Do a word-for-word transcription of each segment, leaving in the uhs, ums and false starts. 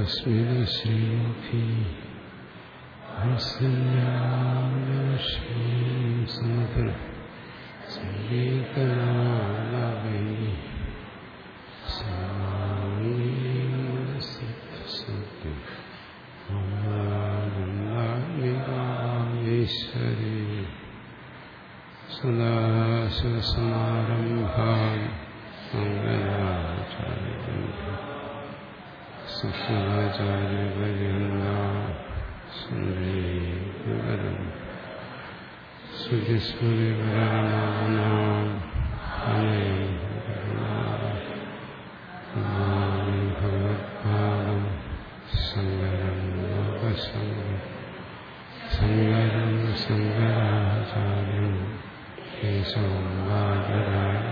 സ്മിതശ്രീമുഖി ഈശ്വരീ സദാശിവസമാരംഭാം ശുക്രാചാര്യപര്യന്തം ശ്രുതിസ്മൃതിപരാണാനാം ഭഗവത്പാദം ശങ്കരം ലോകശങ്കരം ശങ്കരം ശങ്കരാചാര്യം കേശവം ബാദരായ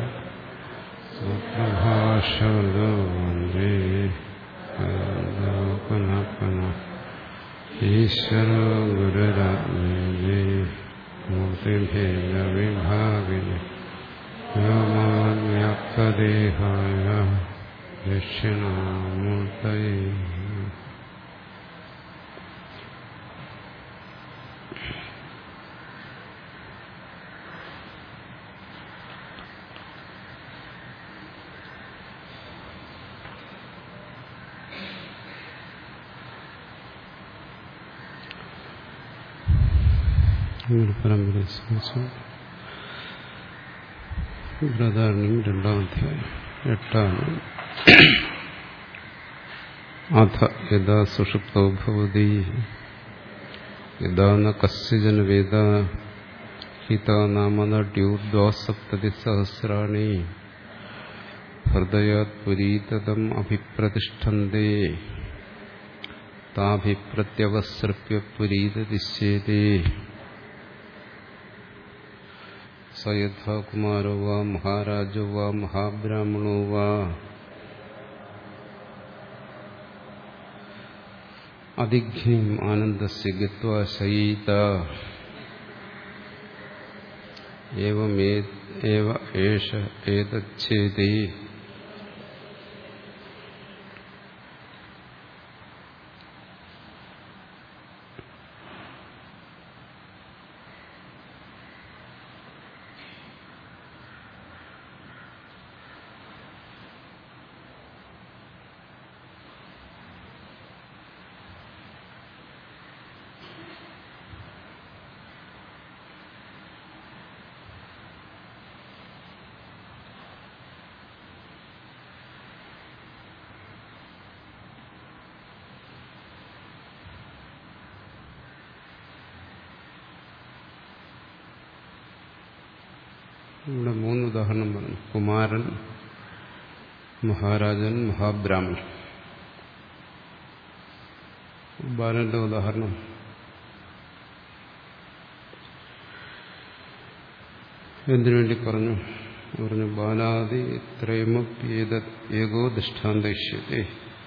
സുപ്രഭാഷവതോ വന്ദേ പുനഃ പുനഃ ഈശ്വരോ ഗുരുരാത്മേയേ മൂർത്തിഭേദവിഭാഗിനി വ്യോമവ്യാപ്തദേഹായ ദക്ഷിണാമൂർത്തയേ. പരമ്പരയെ സംബന്ധിച്ച് ബൃഹദാരണ്യം രണ്ടാം അധ്യായം എട്ടാണ്. അഥ യഥാ സുഷുപ്തോ ഭവതി യഥാ ന കസ്യജന വേദ ഹിതാ നാമ നട്യൂർദ്വാസപ്തതി സഹസ്രാണി ഹൃദയാത് പുരീതതം അഭിപ്രതിഷ്ഠന്തേ താഭിപ്രത്യവസൃപ്യ പുരീതതിശ്യേതേ സ യഥാ കുമാരോ വാ മഹാരാജോ വാ മഹാബ്രാഹ്മണോ വാ അധിഘ്നിം ആനന്ദസ്യ ഗത്വാ ശയീത ഏവ ഏഷ ഏതച്ഛേദേ. ഇവിടെ മൂന്ന് ഉദാഹരണം പറഞ്ഞു. കുമാരൻ, മഹാരാജൻ, മഹാബ്രാഹ്മണൻ. ബാലന്റെ ഉദാഹരണം എന്തിനു വേണ്ടി പറഞ്ഞു? പറഞ്ഞു ബാലാദി ത്രയമപ്യേത ഏകോ ദൃഷ്ടാന്തയിഷ്യത്തെ.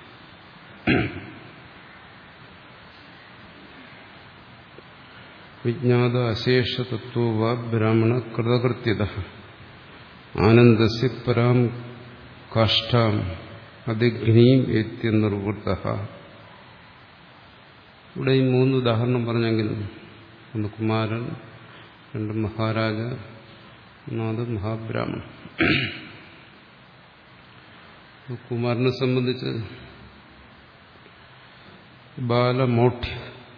വിജ്ഞാത അശേഷതത്വ വാ ബ്രാഹ്മണ കൃതകൃത്യത ആനന്ദസ്യ പരാം കാഷ്ഠാം അധിഘ്നീം ഏത്യ നിർവൃത്ത. ഇവിടെ ഈ മൂന്ന് ഉദാഹരണം പറഞ്ഞെങ്കിലും ഒന്ന് കുമാരൻ, രണ്ട് മഹാരാജ, ഒന്നാമത് മഹാബ്രാഹ്മണൻ. കുമാരനെ സംബന്ധിച്ച് ബാലമോഠ്യ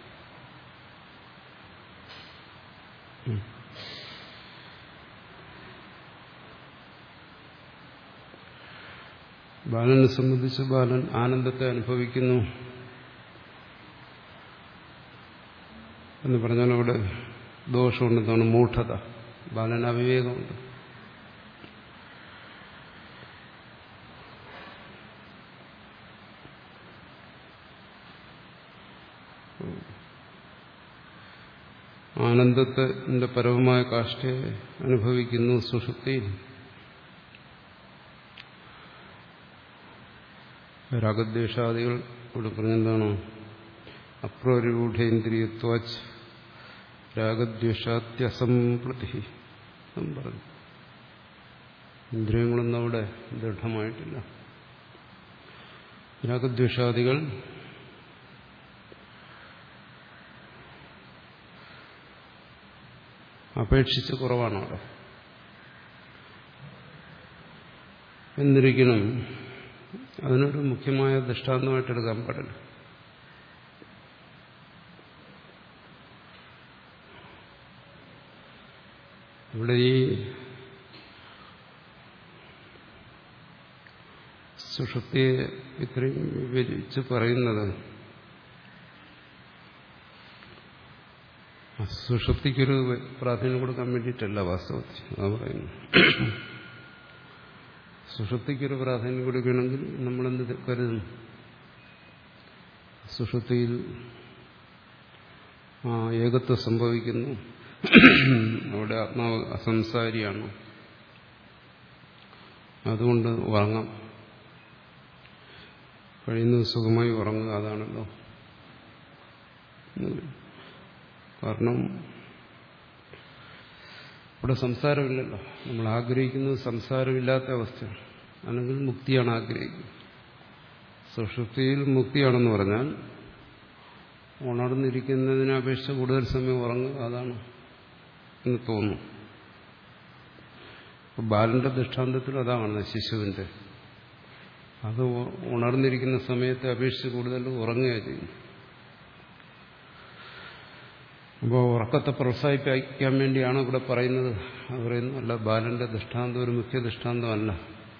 ബാലനെ സംബന്ധിച്ച് ബാലൻ ആനന്ദത്തെ അനുഭവിക്കുന്നു എന്ന് പറഞ്ഞാൽ അവിടെ ദോഷമുണ്ടെന്നാണ് മൂഢത. ബാലന് അവിവേകമുണ്ട്. ആനന്ദത്തിന്റെ പരമമായ കാഷ്ഠയെ അനുഭവിക്കുന്നു സുഷുപ്തിയിൽ. രാഗദ്വേഷാദികൾ ഇവിടെ പറഞ്ഞെന്താണോ? അപ്രരൂഢേന്ദ്രിയത്വാച്ച് രാഗദ്വേഷാത്യസംപ്രതി എന്നും പറഞ്ഞു. ഇന്ദ്രിയങ്ങളൊന്നും അവിടെ ദൃഢമായിട്ടില്ല. രാഗദ്വേഷാദികൾ അപേക്ഷിച്ച് കുറവാണ് അവിടെ. എന്നിരിക്കണം അതിനൊരു മുഖ്യമായ ദൃഷ്ടാന്തമായിട്ട് എടുക്കാൻ പാടില്ല. ഇവിടെ ഈ സുഷുപ്തിയെ ഇത്രയും വിവരിച്ച് പറയുന്നത് സുഷുപ്തിക്കൊരു പ്രാധാന്യം കൊടുക്കാൻ വേണ്ടിയിട്ടല്ല വാസ്തവത്തിൽ. അതാ പറയുന്നു. സുഷുപ്തിക്കൊരു പ്രാധാന്യം കൊടുക്കണമെങ്കിൽ നമ്മളെന്ത് കരുതും? സുഷുപ്തിയിൽ ആ ഏകത്വം സംഭവിക്കുന്നു, അവിടെ ആത്മാവ് അസംസാരിയാണ്, അതുകൊണ്ട് ഉറങ്ങാം, കഴിയുന്നത് സുഖമായി ഉറങ്ങുക, അതാണല്ലോ. കാരണം ഇവിടെ സംസാരമില്ലല്ലോ. നമ്മൾ ആഗ്രഹിക്കുന്നത് സംസാരമില്ലാത്ത അവസ്ഥയാണ്, അല്ലെങ്കിൽ മുക്തിയാണ് ആഗ്രഹിക്കുന്നത്. സുഷുപ്തിയിൽ മുക്തിയാണെന്ന് പറഞ്ഞാൽ ഉണർന്നിരിക്കുന്നതിനെ അപേക്ഷിച്ച് കൂടുതൽ സമയം ഉറങ്ങുക, അതാണ് എന്ന് തോന്നുന്നു. ബാലന്റെ ദൃഷ്ടാന്തത്തിൽ അതാണ് ശിശുവിന്റെ. അത് ഉണർന്നിരിക്കുന്ന സമയത്തെ അപേക്ഷിച്ച് കൂടുതൽ ഉറങ്ങുകയാണ് ചെയ്യുന്നു. അപ്പോൾ ഉറക്കത്തെ പ്രോത്സാഹിപ്പിക്കാൻ വേണ്ടിയാണ് ഇവിടെ പറയുന്നത്. അത് പറയുന്നു അല്ല, ബാലന്റെ ദൃഷ്ടാന്തം ഒരു മുഖ്യ ദൃഷ്ടാന്തമല്ല,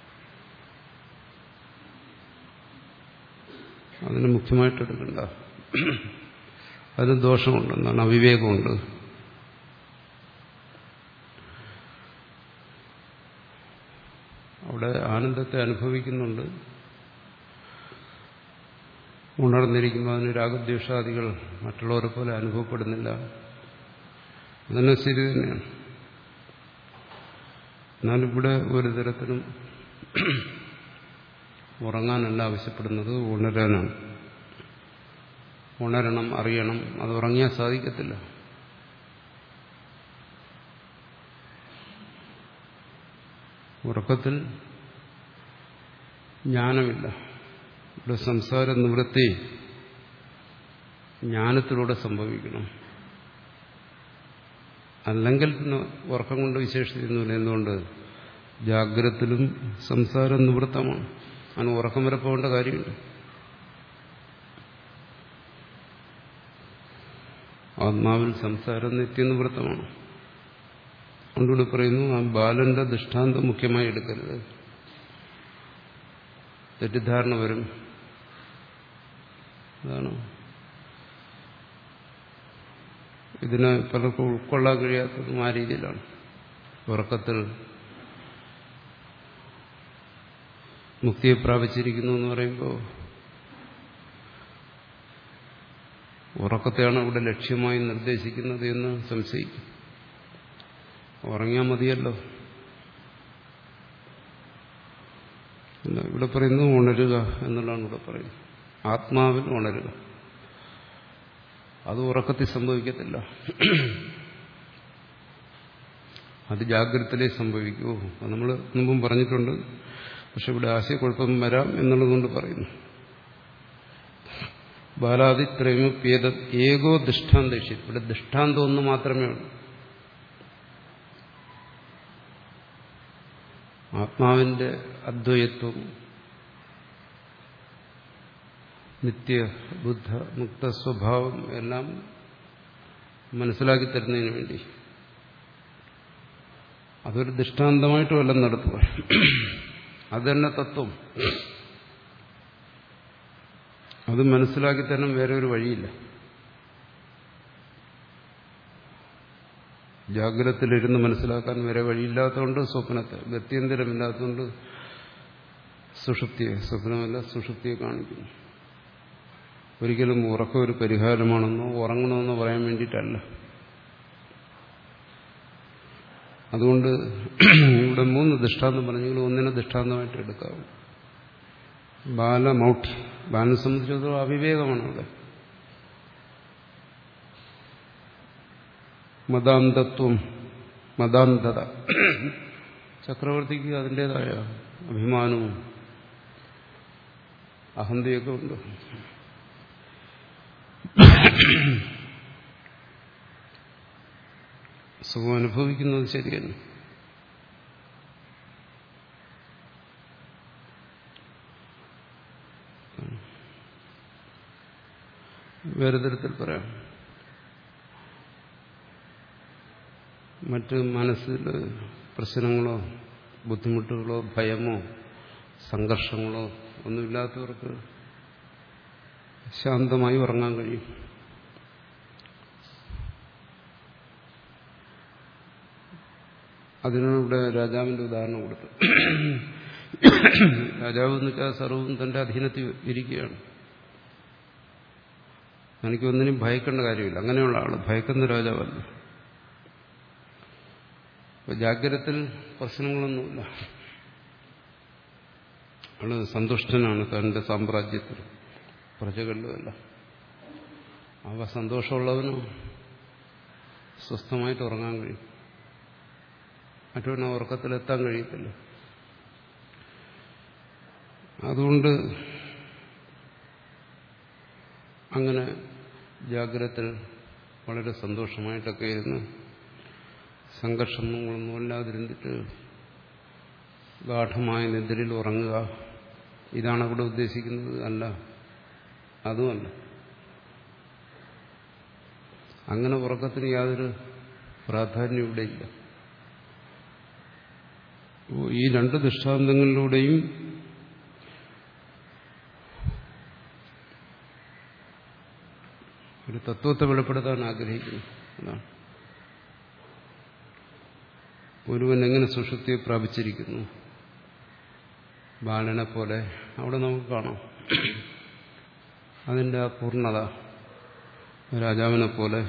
അതിന് മുഖ്യമായിട്ട് എടുക്കണ്ട. അതിന് ദോഷമുണ്ട്, എന്താണ് അവിവേകമുണ്ട്. അവിടെ ആനന്ദത്തെ അനുഭവിക്കുന്നുണ്ട്, ഉണർന്നിരിക്കുമ്പോൾ അതിന് രാഗദ്വേഷാദികൾ മറ്റുള്ളവരെ പോലെ അനുഭവപ്പെടുന്നില്ല. അതന്നെ ശരി തന്നെയാണ്. എന്നാലിവിടെ ഒരു തരത്തിലും ഉറങ്ങാനല്ല ആവശ്യപ്പെടുന്നത്, ഉണരാനാണ്. ഉണരണം, അറിയണം. അത് ഉറങ്ങിയാൽ സാധിക്കത്തില്ല. ഉറക്കത്തിൽ ജ്ഞാനമില്ല. ഇവിടെ സംസാര നിവൃത്തി ജ്ഞാനത്തിലൂടെ സംഭവിക്കണം. അല്ലെങ്കിൽ പിന്നെ ഉറക്കം കൊണ്ട് വിശേഷിക്കുന്നില്ല. എന്തുകൊണ്ട്? ജാഗ്രതത്തിലും സംസാരം നിവൃത്തമാണ്. അതിന് ഉറക്കം വരെ പോകേണ്ട കാര്യമില്ല. ആത്മാവിൽ സംസാരം നിത്യനിവൃത്തമാണ്. അതുകൊണ്ട് പറയുന്നു ആ ബാലന്റെ ദൃഷ്ടാന്തം മുഖ്യമായി എടുക്കരുത്, തെറ്റിദ്ധാരണ വരും. അതാണ് ഇതിനെ പലർക്കും ഉൾക്കൊള്ളാൻ കഴിയാത്തതും ആ രീതിയിലാണ്. ഉറക്കത്തിൽ മുക്തിയെ പ്രാപിച്ചിരിക്കുന്നു എന്ന് പറയുമ്പോൾ ഉറക്കത്തെയാണ് ഇവിടെ ലക്ഷ്യമായി നിർദ്ദേശിക്കുന്നത് എന്ന് സംശയിക്കും. ഉറങ്ങിയാൽ മതിയല്ലോ. ഇവിടെ പറയുന്നു ഉണരുക എന്നുള്ളതാണ് ഇവിടെ പറയുന്നത്. ആത്മാവിൽ ഉണരുക. അത് ഉറക്കത്തിൽ സംഭവിക്കത്തില്ല, അത് ജാഗ്രതയിലേ സംഭവിക്കൂ. അത് നമ്മൾ മുമ്പും പറഞ്ഞിട്ടുണ്ട്. പക്ഷെ ഇവിടെ ആശയക്കുഴപ്പം വരാം എന്നുള്ളതുകൊണ്ട് പറയുന്നു. ബാലാദിത്രയമപ്യേത ഏകോ ദൃഷ്ടാന്തേഷി. ഇവിടെ ദൃഷ്ടാന്തം ഒന്ന് മാത്രമേ ഉള്ളൂ. ആത്മാവിന്റെ അദ്വൈത്വം, നിത്യ ബുദ്ധ മുക്ത സ്വഭാവം എല്ലാം മനസ്സിലാക്കി തരുന്നതിന് വേണ്ടി അതൊരു ദൃഷ്ടാന്തമായിട്ടും എല്ലാം നടത്തുക. അത് തന്നെ തത്വം. അത് മനസ്സിലാക്കി തരണം, വേറെ ഒരു വഴിയില്ല. ജാഗ്രതത്തിലിരുന്ന് മനസ്സിലാക്കാൻ വേറെ വഴിയില്ലാത്തതുകൊണ്ട് സ്വപ്നത്തെ, ഗത്യന്തരമില്ലാത്തതുകൊണ്ട് സുഷുപ്തിയെ, സ്വപ്നമല്ല സുഷുപ്തിയെ കാണിക്കുന്നു. ഒരിക്കലും ഉറക്കം ഒരു പരിഹാരമാണെന്നോ ഉറങ്ങണമെന്നോ പറയാൻ വേണ്ടിയിട്ടല്ല. അതുകൊണ്ട് ഇവിടെ മൂന്ന് ദൃഷ്ടാന്തം പറഞ്ഞെങ്കിലും ഒന്നിനെ ദൃഷ്ടാന്തമായിട്ട് എടുക്കാവും. ബാലമൗഢ്യ, ബാലനെ സംബന്ധിച്ചിടത്തോളം അവിവേകമാണ് അവിടെ. മതാന്തത്വം, മതാന്തത. ചക്രവർത്തിക്ക് അതിൻ്റെതായ അഭിമാനവും അഹന്തയൊക്കെ ഉണ്ട്. സുഖം അനുഭവിക്കുന്നത് ശരിയല്ല. വേറെ തരത്തിൽ പറയാം, മറ്റ് മനസ്സിൽ പ്രശ്നങ്ങളോ ബുദ്ധിമുട്ടുകളോ ഭയമോ സംഘർഷങ്ങളോ ഒന്നുമില്ലാത്തവർക്ക് ശാന്തമായി ഉറങ്ങാൻ കഴിയും. അതിനൂടെ രാജാവിന്റെ ഉദാഹരണം കൊടുത്തു. രാജാവ് എന്ന് വെച്ചാൽ സർവ്വവും തന്റെ അധീനത്തിൽ ഇരിക്കുകയാണ്. എനിക്കൊന്നിനും ഭയക്കേണ്ട കാര്യമില്ല. അങ്ങനെയുള്ള ആള് ഭയക്കുന്ന രാജാവല്ല. ജാഗ്രതത്തിൽ പ്രശ്നങ്ങളൊന്നുമില്ല. ആള് സന്തുഷ്ടനാണ് തന്റെ സാമ്രാജ്യത്തിൽ, പ്രജകളിലുമല്ല. അവ സന്തോഷമുള്ളവന് സ്വസ്ഥമായിട്ട് ഉറങ്ങാൻ കഴിയും. മറ്റവന് ഉറക്കത്തിലെത്താൻ കഴിയത്തില്ല. അതുകൊണ്ട് അങ്ങനെ ജാഗ്രതത്തിൽ വളരെ സന്തോഷമായിട്ടൊക്കെ ഇരുന്ന് സംഘർഷങ്ങളൊന്നും ഇല്ലാതിരുന്നിട്ട് ഗാഠമായ നിദ്രയിൽ ഉറങ്ങുക, ഇതാണ് അവിടെ ഉദ്ദേശിക്കുന്നത്. അല്ല, അതുമല്ല. അങ്ങനെ ഉറക്കത്തിന് യാതൊരു പ്രാധാന്യം ഇവിടെയില്ല. ഈ രണ്ട് ദൃഷ്ടാന്തങ്ങളിലൂടെയും ഒരു തത്വത്തെ വെളിപ്പെടുത്താൻ ആഗ്രഹിക്കുന്നു. അതാണ് ഒരുവൻ എങ്ങനെ സുഷുപ്തിയെ പ്രാപിച്ചിരിക്കുന്നു. ബാലനെ പോലെ അവിടെ നമുക്ക് കാണാം അതിൻ്റെ ആ പൂർണ്ണത. രാജാവിനെ പോലെ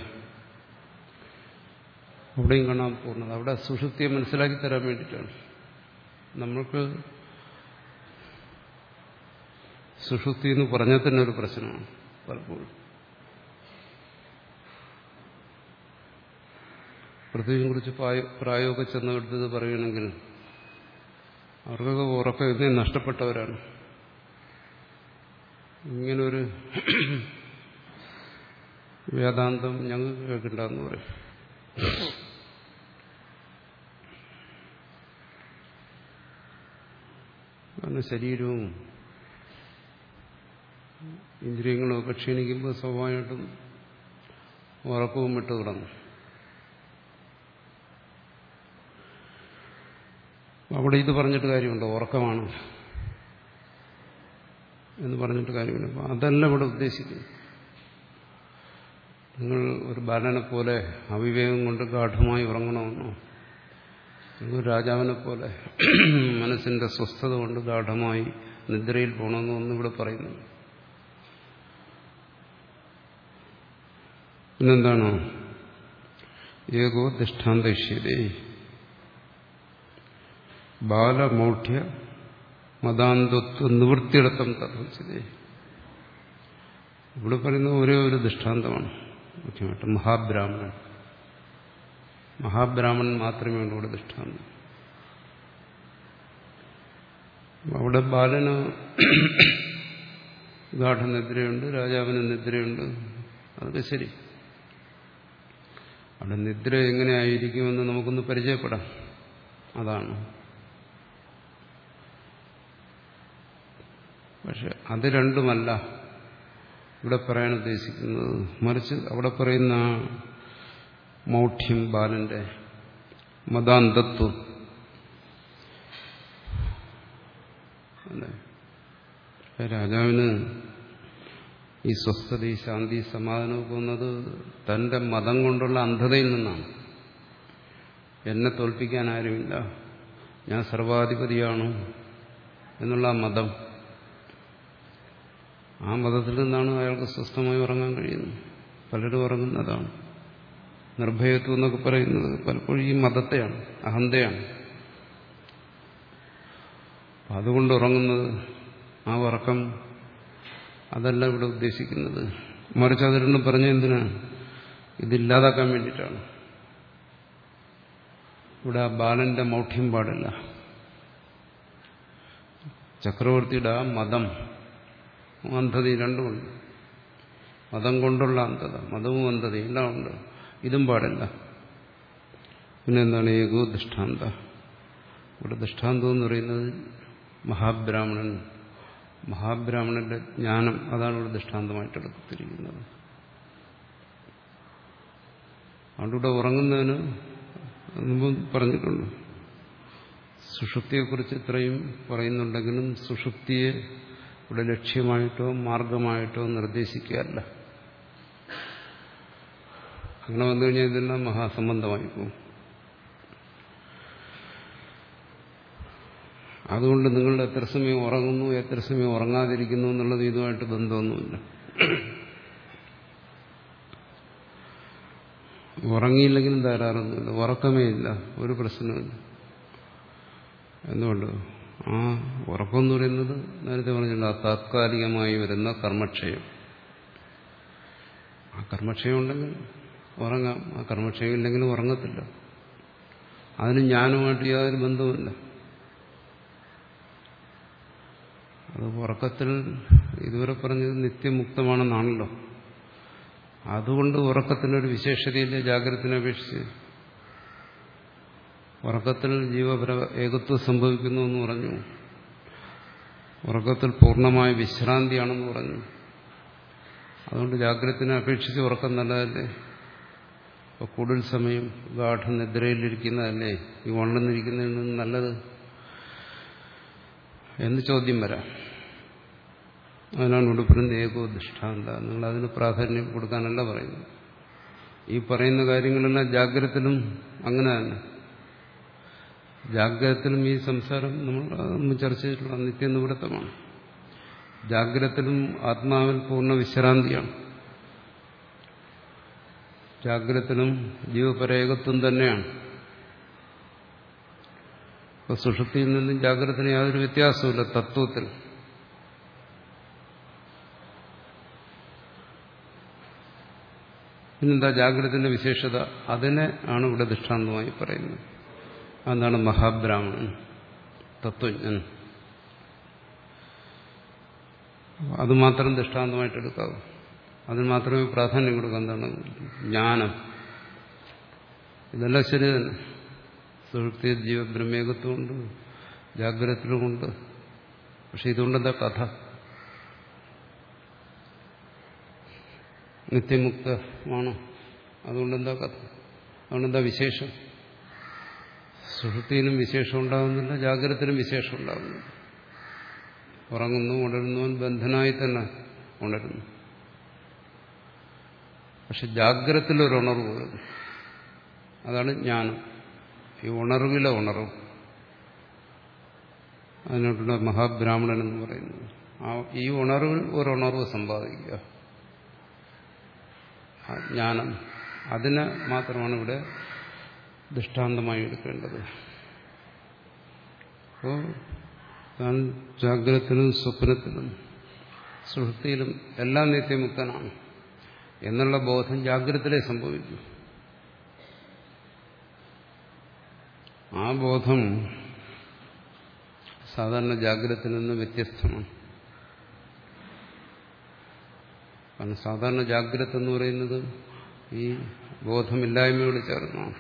അവിടെയും കാണാൻ പൂർണ്ണത. അവിടെ സുഷുപ്തിയെ മനസ്സിലാക്കി തരാൻ വേണ്ടിയിട്ടാണ്. നമ്മൾക്ക് സുഷുപ്തി എന്ന് പറഞ്ഞാൽ തന്നെ ഒരു പ്രശ്നമാണ് പലപ്പോഴും. പൃഥ്വിയെ കുറിച്ച് പ്രായോഗ ചെന്നെടുത്തത് പറയുകയാണെങ്കിൽ അവർക്കൊക്കെ ഉറക്കം ഇന്നേ നഷ്ടപ്പെട്ടവരാണ്. ഇങ്ങനൊരു വേദാന്തം ഞങ്ങൾക്ക് കേൾക്കണ്ടെന്ന് പറയും. കാരണം ശരീരവും ഇന്ദ്രിയങ്ങളും ഒക്കെ ക്ഷീണിക്കുമ്പോൾ സ്വാഭാവികമായിട്ടും ഉറക്കവും വിട്ടു തുടങ്ങും. അവിടെ ഇത് പറഞ്ഞിട്ട് കാര്യമുണ്ടോ? ഉറക്കമാണ് എന്ന് പറഞ്ഞിട്ട് കാര്യമില്ല. അപ്പം അതല്ല ഇവിടെ ഉദ്ദേശിക്കുന്നത്. നിങ്ങൾ ഒരു ബാലനെ പോലെ അവിവേകം കൊണ്ട് ഗാഠമായി ഉറങ്ങണമെന്നോ, നിങ്ങൾ രാജാവിനെ പോലെ മനസ്സിന്റെ സ്വസ്ഥത കൊണ്ട് ഗാഠമായി നിദ്രയിൽ പോകണമെന്നോ ഒന്നും ഇവിടെ പറയുന്നു. പിന്നെന്താണോ ഏകോ ദിഷ്ടാന്തശ്യതേ ബാലമൗഢ്യ മതാന്തത്വ നിവൃത്തിയിടത്തം തത്വചിതേ. ഇവിടെ പറയുന്ന ഒരേ ഒരു ദൃഷ്ടാന്തമാണ്. മുഖ്യമായിട്ട് മഹാബ്രാഹ്മണൻ. മഹാബ്രാഹ്മണൻ മാത്രമേ ഉള്ളൂ ഇവിടെ ദൃഷ്ടാന്തം. അവിടെ ബാലന് ഗാഠനിദ്രയുണ്ട്, രാജാവിന് നിദ്രയുണ്ട്. അതൊക്കെ ശരി. അവിടെ നിദ്ര എങ്ങനെയായിരിക്കുമെന്ന് നമുക്കൊന്ന് പരിചയപ്പെടാം. അതാണ്. പക്ഷെ അത് രണ്ടുമല്ല ഇവിടെ പറയാൻ ഉദ്ദേശിക്കുന്നത്. മറിച്ച് അവിടെ പറയുന്ന മൗഢ്യം, ബാലന്റെ മതാന്തത്വം, രാജാവിന് ഈ സ്വസ്ഥത, ഈ ശാന്തി, സമാധാനമൊക്കെ വന്നത് തന്റെ മതം കൊണ്ടുള്ള അന്ധതയിൽ നിന്നാണ്. എന്നെ തോൽപ്പിക്കാൻ ആരുമില്ല, ഞാൻ സർവാധിപതിയാണ് എന്നുള്ള ആ മതം, ആ മതത്തിൽ നിന്നാണ് അയാൾക്ക് സ്വസ്ഥമായി ഉറങ്ങാൻ കഴിയുന്നത്. പലരും ഉറങ്ങുന്നതാണ്. നിർഭയത്വം എന്നൊക്കെ പറയുന്നത് പലപ്പോഴും ഈ മതത്തെയാണ്, അഹന്തയാണ്. അതുകൊണ്ട് ഉറങ്ങുന്നത്, ആ ഉറക്കം അതല്ല ഇവിടെ ഉദ്ദേശിക്കുന്നത്. മറിച്ച് അത് രണ്ടും പറഞ്ഞ എന്തിനാണ്? ഇതില്ലാതാക്കാൻ വേണ്ടിയിട്ടാണ്. ഇവിടെ ആ ബാലന്റെ മൗഢ്യം പാടില്ല. ചക്രവർത്തിയുടെ ആ മതം, അന്ധത രണ്ടുമുണ്ട്. മതം കൊണ്ടുള്ള അന്ധത, മതവും അന്ധതയും എല്ലാം ഉണ്ട്. ഇതും പാടില്ല. പിന്നെ എന്താണ് ഏകോ ദൃഷ്ടാന്ത. ഇവിടെ ദൃഷ്ടാന്തം എന്ന് പറയുന്നത് മഹാബ്രാഹ്മണൻ, മഹാബ്രാഹ്മണന്റെ ജ്ഞാനം, അതാണ് ഇവിടെ ദൃഷ്ടാന്തമായിട്ട് എടുത്തിരിക്കുന്നത്. അതുകൊണ്ട് ഉറങ്ങുന്നതിന് മുമ്പ് പറഞ്ഞിട്ടുണ്ട്, സുഷുപ്തിയെക്കുറിച്ച് ഇത്രയും പറയുന്നുണ്ടെങ്കിലും സുഷുപ്തിയെ ഇവിടെ ലക്ഷ്യമായിട്ടോ മാർഗമായിട്ടോ നിർദ്ദേശിക്കുകയല്ല. അങ്ങനെ വന്നു കഴിഞ്ഞാൽ ഇതെല്ലാം മഹാസംബന്ധമായി പോകും. അതുകൊണ്ട് നിങ്ങൾ എത്ര സമയം ഉറങ്ങുന്നു, എത്ര സമയം ഉറങ്ങാതിരിക്കുന്നു എന്നുള്ളത് ഇതുമായിട്ട് ബന്ധമൊന്നുമില്ല. ഉറങ്ങിയില്ലെങ്കിലും തകരാറൊന്നുമില്ല, ഉറക്കമേ ഇല്ല, ഒരു പ്രശ്നമില്ല. എന്തുകൊണ്ട്? ആ ഉറക്കം എന്ന് പറയുന്നത് നേരത്തെ പറഞ്ഞിട്ടുണ്ട്, ആ താത്കാലികമായി വരുന്ന കർമ്മക്ഷയം. ആ കർമ്മക്ഷയം ഉണ്ടെങ്കിൽ ഉറങ്ങാം, ആ കർമ്മക്ഷയം ഇല്ലെങ്കിലും ഉറങ്ങത്തില്ല. അതിന് ജ്ഞാനമായിട്ട് യാതൊരു ബന്ധവുമില്ല. അത് ഉറക്കത്തിൽ ഇതുവരെ പറഞ്ഞത് നിത്യമുക്തമാണെന്നാണല്ലോ. അതുകൊണ്ട് ഉറക്കത്തിനൊരു വിശേഷതയില്ല ജാഗ്രതത്തിനെ അപേക്ഷിച്ച്. ഉറക്കത്തിൽ ജീവപര ഏകത്വം സംഭവിക്കുന്നു എന്ന് പറഞ്ഞു, ഉറക്കത്തിൽ പൂർണ്ണമായ വിശ്രാന്തിയാണെന്ന് പറഞ്ഞു. അതുകൊണ്ട് ജാഗ്രതത്തിനെ അപേക്ഷിച്ച് ഉറക്കം നല്ലതല്ലേ? അപ്പോൾ കൂടുതൽ സമയം ഗാഠനിദ്രയിലിരിക്കുന്നതല്ലേ ഈ ഉണർന്നിരിക്കുന്നതിൽ നിന്ന് നല്ലത് എന്ന് ചോദ്യം വരാം. അതിനാണ് ഇവിടെ പറയുന്നത് ഏകോ ദൃഷ്ടാന്ത. നിങ്ങൾ അതിന് പ്രാധാന്യം കൊടുക്കാനല്ല പറയുന്നത്. ഈ പറയുന്ന കാര്യങ്ങളെല്ലാം ജാഗ്രതത്തിലും അങ്ങനെ തന്നെ. ജാഗ്രതത്തിലും ഈ സംസാരം നമ്മൾ ചർച്ച ചെയ്തിട്ടുള്ള നിത്യനിവൃത്തമാണ്. ജാഗ്രതത്തിലും ആത്മാവിൽ പൂർണ്ണ വിശ്രാന്തിയാണ്. ജാഗ്രതത്തിലും ജീവപരേകത്വം തന്നെയാണ്. ഇപ്പൊ സുഷുപ്തിയിൽ നിന്നും ജാഗ്രതത്തിന് യാതൊരു വ്യത്യാസമില്ല തത്വത്തിൽ. പിന്നെന്താ ജാഗ്രതത്തിന്റെ വിശേഷത? അതിനെ ആണ് ഇവിടെ ദൃഷ്ടാന്തമായി പറയുന്നത്. അതാണ് മഹാബ്രാഹ്മണൻ, തത്വജ്ഞൻ. അത് മാത്രം ദൃഷ്ടാന്തമായിട്ട് എടുക്കാവൂ. അതിന് മാത്രമേ പ്രാധാന്യം കൊടുക്കാൻ. എന്താണ് ജ്ഞാനം? ഇതെല്ലാം ശരി തന്നെ. സുഷുപ്തി ജീവബ്രഹ്മേകത്വമുണ്ട്, ജാഗ്രതത്തിലുമുണ്ട്. പക്ഷെ ഇതുകൊണ്ടെന്താ കഥ? നിത്യമുക്തമാണോ? അതുകൊണ്ടെന്താ കഥ? അതുകൊണ്ടെന്താ വിശേഷം? സുഷുപ്തിയിലും വിശേഷം ഉണ്ടാകുന്നില്ല, ജാഗ്രതത്തിലും വിശേഷം ഉണ്ടാകുന്നില്ല. ഉറങ്ങുന്നു, ഉണരുന്നവൻ ബന്ധനായി തന്നെ ഉണരുന്നു. പക്ഷെ ജാഗ്രതത്തിലൊരു ഉണർവ് വരുന്നു. അതാണ് ജ്ഞാനം. ഈ ഉണർവിലെ ഉണർവ്, അതിനോട്ടുള്ള മഹാബ്രാഹ്മണൻ എന്ന് പറയുന്നത്. ആ ഈ ഉണർവിൽ ഒരു ഉണർവ് സമ്പാദിക്കുക, ആ ജ്ഞാനം, അതിനെ മാത്രമാണ് ഇവിടെ ദൃഷ്ടാന്തമായി എടുക്കേണ്ടത്. അപ്പോൾ താൻ ജാഗ്രതത്തിലും സ്വപ്നത്തിലും സുഷുപ്തിയിലും എല്ലാം നിത്യമുക്തനാണ് എന്നുള്ള ബോധം ജാഗ്രതത്തിലേ സംഭവിക്കും. ആ ബോധം സാധാരണ ജാഗ്രതത്തിൽ നിന്ന് വ്യത്യസ്തമാണ്. കാരണം സാധാരണ ജാഗ്രത എന്ന് പറയുന്നത് ഈ ബോധമില്ലായ്മയോട് ചേർന്നാണ്.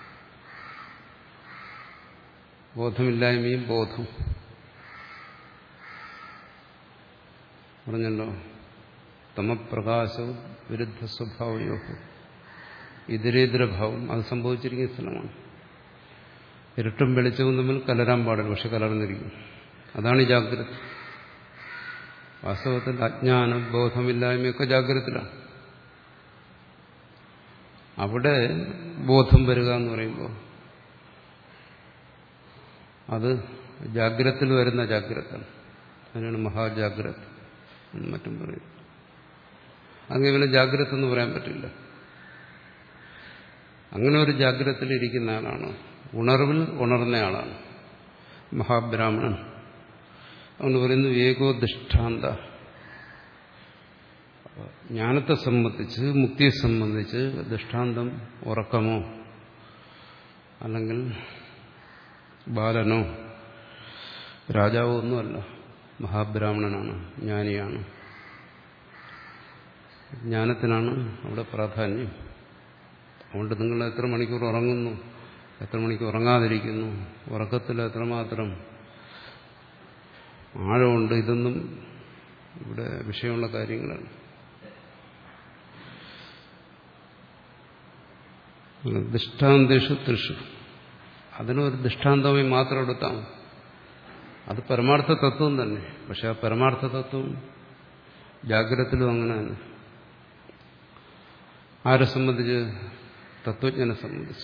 ബോധമില്ലായ്മയും ബോധം പറഞ്ഞല്ലോ. തമപ്രകാശവും വിരുദ്ധ സ്വഭാവയോ ഇതരേതരഭാവം, അത് സംഭവിച്ചിരിക്കുന്ന സ്ഥലമാണ്. ഇരുട്ടും വെളിച്ചവും തമ്മിൽ കലരാൻ പാടില്ല, പക്ഷെ കലർന്നിരിക്കും. അതാണ് ഈ ജാഗ്രത. വാസ്തവത്തിൽ അജ്ഞാനം, ബോധമില്ലായ്മയൊക്കെ ജാഗ്രതത്തിലാണ്. അവിടെ ബോധം വരിക എന്ന് പറയുമ്പോൾ അത് ജാഗ്രതത്തിൽ വരുന്ന ജാഗ്രത. അതിനാണ് മഹാജാഗ്രത എന്ന് മറ്റും പറയും. അങ്ങനെ പിന്നെ ജാഗ്രത എന്ന് പറയാൻ പറ്റില്ല. അങ്ങനെ ഒരു ജാഗ്രതത്തിലിരിക്കുന്ന ആളാണ്, ഉണർവിൽ ഉണർന്നയാളാണ് മഹാബ്രാഹ്മണൻ. അതുകൊണ്ട് പറയുന്നു ഏകോ ദൃഷ്ടാന്ത. ജ്ഞാനത്തെ സംബന്ധിച്ച്, മുക്തിയെ സംബന്ധിച്ച് ദൃഷ്ടാന്തം ഉറക്കമോ അല്ലെങ്കിൽ ബാലനോ രാജാവോ ഒന്നുമല്ല. മഹാബ്രാഹ്മണനാണ്, ജ്ഞാനിയാണ്. ജ്ഞാനത്തിനാണ് അവിടെ പ്രാധാന്യം. അതുകൊണ്ട് നിങ്ങൾ എത്ര മണിക്കൂർ ഉറങ്ങുന്നു എത്ര മണിക്ക് ഉറങ്ങാതിരിക്കുന്നു, ഉറക്കത്തിൽ എത്രമാത്രം ആഴമുണ്ട്, ഇതൊന്നും ഇവിടെ വിഷയമുള്ള കാര്യങ്ങളാണ്. ദൃഷ്ടാന്തേഷു തൃഷു, അതിനൊരു ദൃഷ്ടാന്തമായി മാത്രം എടുത്താൽ അത് പരമാർത്ഥ തത്വം തന്നെ. പക്ഷെ ആ പരമാർത്ഥ തത്വം ജാഗ്രതത്തിലും അങ്ങനെ തന്നെ. ആരെ സംബന്ധിച്ച്? തത്വജ്ഞനെ സംബന്ധിച്ച്.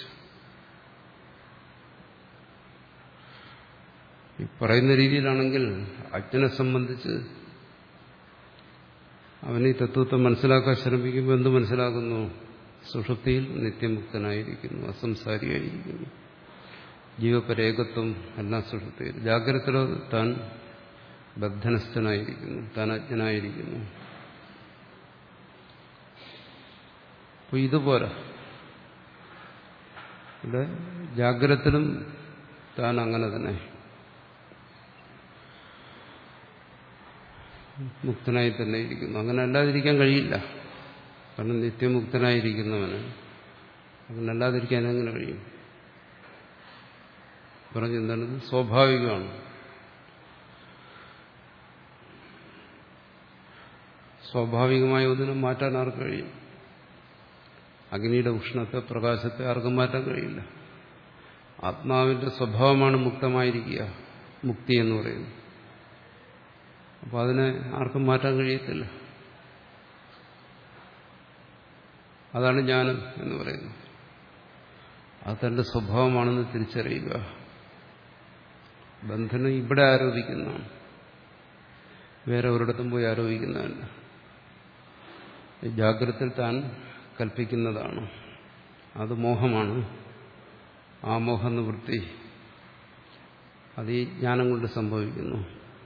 ഈ പറയുന്ന രീതിയിലാണെങ്കിൽ അജ്ഞനെ സംബന്ധിച്ച് അവൻ ഈ തത്വത്തെ മനസ്സിലാക്കാൻ ശ്രമിക്കുമ്പോൾ എന്ത് മനസ്സിലാക്കുന്നു? സുഷുപ്തിയിൽ നിത്യമുക്തനായിരിക്കുന്നു, അസംസാരിയായിരിക്കുന്നു, ജീവപരേകത്വം എല്ലാം സുഷുപ്തിയിൽ. ജാഗ്രതത്തിലോ താൻ ബദ്ധനസ്ഥനായിരിക്കുന്നു, താൻ അജ്ഞനായിരിക്കുന്നു. അപ്പോൾ ഇതുപോലെ ഇവിടെ ജാഗ്രതത്തിലും താൻ അങ്ങനെ തന്നെ മുക്തനായി തന്നെ ഇരിക്കുന്നു. അങ്ങനെ അല്ലാതിരിക്കാൻ കഴിയില്ല. കാരണം നിത്യമുക്തനായിരിക്കുന്നവന് അങ്ങനെ അല്ലാതിരിക്കാൻ എങ്ങനെ കഴിയും? പറഞ്ഞെന്താണ്? സ്വാഭാവികമാണ്. സ്വാഭാവികമായ ഒന്നിനും മാറ്റാൻ ആർക്ക് കഴിയും? അഗ്നിയുടെ ഉഷ്ണത്തെ, പ്രകാശത്തെ ആർക്കും മാറ്റാൻ കഴിയില്ല. ആത്മാവിന്റെ സ്വഭാവമാണ് മുക്തമായിരിക്കുക, മുക്തി എന്ന് പറയുന്നത്. അപ്പോൾ അതിനെ ആർക്കും മാറ്റാൻ കഴിയത്തില്ല. അതാണ് ജ്ഞാനം എന്ന് പറയുന്നത്. അത് തന്റെ സ്വഭാവമാണെന്ന് തിരിച്ചറിയുക. ബന്ധനം ഇവിടെ ആരോപിക്കുന്നതാണ്, വേറെ ഒരിടത്തും പോയി ആരോപിക്കുന്നതല്ല. ജാഗ്രതയിൽ താൻ കൽപ്പിക്കുന്നതാണ്. അത് മോഹമാണ്. ആ മോഹനിവൃത്തി അത് ഈ ജ്ഞാനം കൊണ്ട് സംഭവിക്കുന്നു.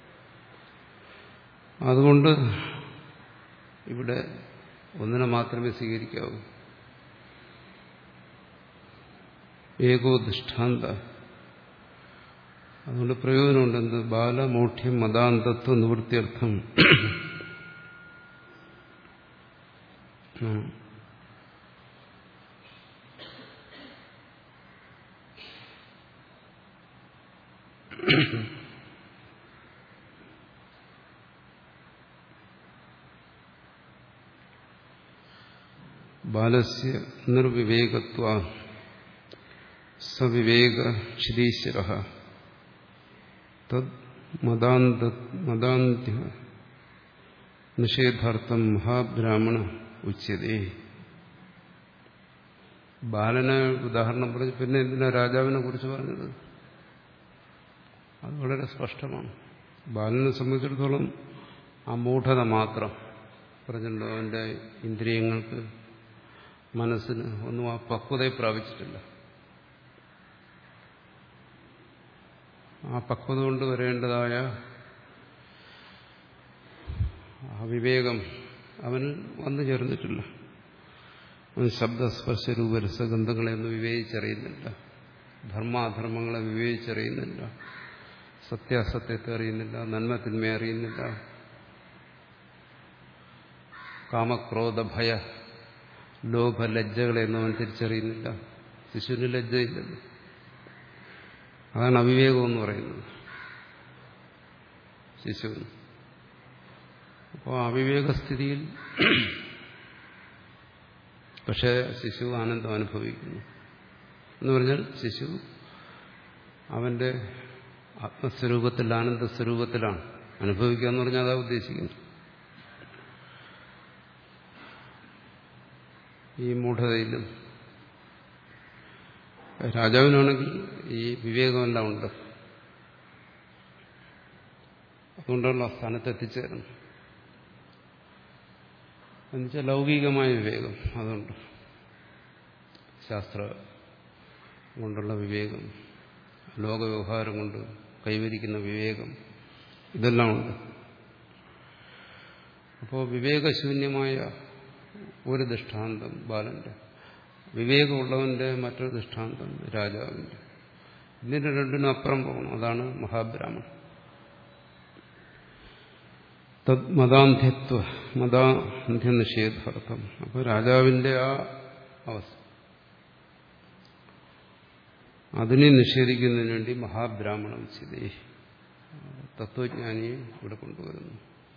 അതുകൊണ്ട് ഇവിടെ ഒന്നിനെ മാത്രമേ സ്വീകരിക്കാവൂ. ഏകോ ദൃഷ്ടാന്ത. അതുകൊണ്ട് പ്രയോജനമുണ്ട്. എന്ത്? ബാലമൗഢ്യം മതാന്തത്വ നിവൃത്തിയർത്ഥം. ബാലസ്യ നിർവിവേകത്വ സവിവേക ക്ഷിതീശ്വര തദ് മതാന്ത്യ നിഷേധാർത്ഥം മഹാബ്രാഹ്മണ ഉച്യതേ. ബാലനെ ഉദാഹരണം പറഞ്ഞു. പിന്നെ എന്തിനാ രാജാവിനെ കുറിച്ച് പറഞ്ഞത്? അത് വളരെ സ്പഷ്ടമാണ്. ബാലനെ സംബന്ധിച്ചിടത്തോളം ആ മൂഢത മാത്രം പറഞ്ഞിട്ടുണ്ടോ? അവന്റെ ഇന്ദ്രിയങ്ങൾക്ക്, മനസ്സിന് ഒന്നും ആ പക്വതയെ പ്രാപിച്ചിട്ടില്ല. ആ പക്വത കൊണ്ട് വരേണ്ടതായ ആ വിവേകം അവന് വന്നു ചേർന്നിട്ടില്ല. അവൻ ശബ്ദസ്പർശ രൂപരസഗന്ധങ്ങളെയൊന്നും വിവേചിച്ചറിയുന്നില്ല, ധർമാധർമ്മങ്ങളെ വിവേചിച്ചറിയുന്നില്ല, സത്യാസത്യത്തെ അറിയുന്നില്ല, നന്മ തിന്മയെ അറിയുന്നില്ല, കാമക്രോധ ഭയ ലോഭ ലജ്ജകളെയൊന്നും അവൻ തിരിച്ചറിയുന്നില്ല. ശിശുവിന് ലജ്ജയില്ലല്ലോ. അതാണ് അവിവേകം എന്ന് പറയുന്നത് ശിശുവിന്. അപ്പോൾ അവിവേകസ്ഥിതിയിൽ പക്ഷേ ശിശു ആനന്ദം അനുഭവിക്കുന്നു എന്ന് പറഞ്ഞാൽ ശിശു അവന്റെ ആത്മസ്വരൂപത്തിൽ, ആനന്ദസ്വരൂപത്തിലാണ് അനുഭവിക്കുക എന്ന് പറഞ്ഞാൽ അതാ ഉദ്ദേശിക്കുന്നു. ഈ മൂഢതയിലും. രാജാവിനാണെങ്കിൽ ഈ വിവേകമെല്ലാം ഉണ്ട്. അതുകൊണ്ടുള്ള സ്ഥാനത്തെത്തിച്ചേരണം. എന്നുവെച്ചാൽ ലൗകികമായ വിവേകം അതുണ്ട്, ശാസ്ത്ര കൊണ്ടുള്ള വിവേകം, ലോകവ്യവഹാരം കൊണ്ട് കൈവരിക്കുന്ന വിവേകം, ഇതെല്ലാം ഉണ്ട്. അപ്പോൾ വിവേകശൂന്യമായ ഒരു ദൃഷ്ടാന്തം ബാലന്റെ, വിവേകമുള്ളവന്റെ മറ്റൊരു ദൃഷ്ടാന്തം രാജാവിന്റെ. ഇതിന്റെ രണ്ടിനും അപ്പുറം പോകണം. അതാണ് മഹാബ്രാഹ്മൺ. തദ് മതാന്ധ്യത്വ മതാന്ധ്യ നിഷേധാർത്ഥം. അപ്പോൾ രാജാവിന്റെ ആ അവസ്ഥ, അതിനെ നിഷേധിക്കുന്നതിന് വേണ്ടി മഹാബ്രാഹ്മണ ഉച്ചതേ തത്വജ്ഞാനിയെ ഇവിടെ കൊണ്ടുവരുന്നു.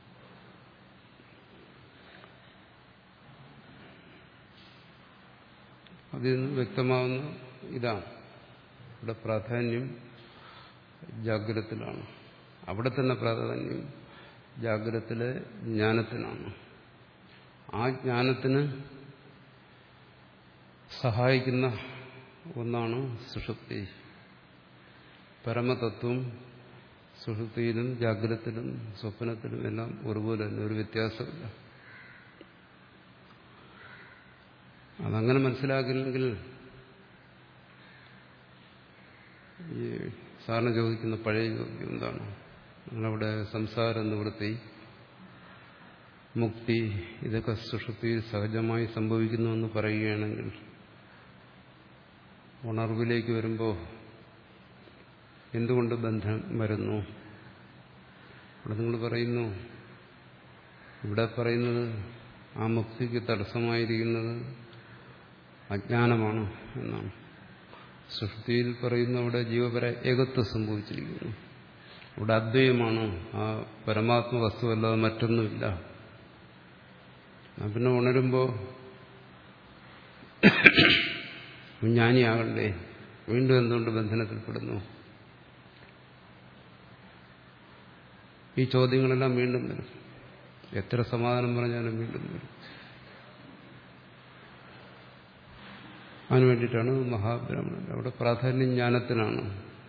അതിൽ നിന്ന് വ്യക്തമാവുന്ന ഇതാണ്, ഇവിടെ പ്രാധാന്യം ജാഗ്രതത്തിലാണ്. അവിടെ തന്നെ പ്രാധാന്യം ജാഗ്രതത്തിലെ ജ്ഞാനത്തിനാണ്. ആ ജ്ഞാനത്തിന് സഹായിക്കുന്ന ഒന്നാണ് സുഷുപ്തി. പരമതത്വം സുഷുപ്തിയിലും ജാഗ്രതത്തിലും സ്വപ്നത്തിലും എല്ലാം ഒരുപോലെ തന്നെ, ഒരു വ്യത്യാസമില്ല. അതങ്ങനെ മനസ്സിലാക്കില്ലെങ്കിൽ ഈ സാറിന് ചോദിക്കുന്ന പഴയ ചോദ്യം എന്താണ്, നിങ്ങളവിടെ സംസാര നിവൃത്തി, മുക്തി, ഇതൊക്കെ സുഷുപ്തിയിൽ സഹജമായി സംഭവിക്കുന്നുവെന്ന് പറയുകയാണെങ്കിൽ ഉണർവിലേക്ക് വരുമ്പോൾ എന്തുകൊണ്ട് ബന്ധം വരുന്നു? ഇവിടെ നിങ്ങൾ പറയുന്നു, ഇവിടെ പറയുന്നത് ആ മുക്തിക്ക് തടസ്സമായിരിക്കുന്നത് അജ്ഞാനമാണ് എന്നാണ്. സുഷുപ്തിയിൽ പറയുന്ന അവിടെ ജീവപര ഏകത്വം സംഭവിച്ചിരിക്കുന്നു. അവിടെ അദ്വൈതമാണ്, ആ പരമാത്മ വസ്തുവല്ലാതെ മറ്റൊന്നുമില്ല. പിന്നെ ഉണരുമ്പോൾ ജ്ഞാനിയാകണ്ടേ, വീണ്ടും എന്തുകൊണ്ട് ബന്ധനത്തിൽപ്പെടുന്നു? ഈ ചോദ്യങ്ങളെല്ലാം വീണ്ടും വരും. എത്ര സമാധാനം പറഞ്ഞാലും വീണ്ടും വരും. അതിനു വേണ്ടിയിട്ടാണ് മഹാബ്രാഹ്മണൻ. അവിടെ പ്രാധാന്യം ജ്ഞാനത്തിനാണ്.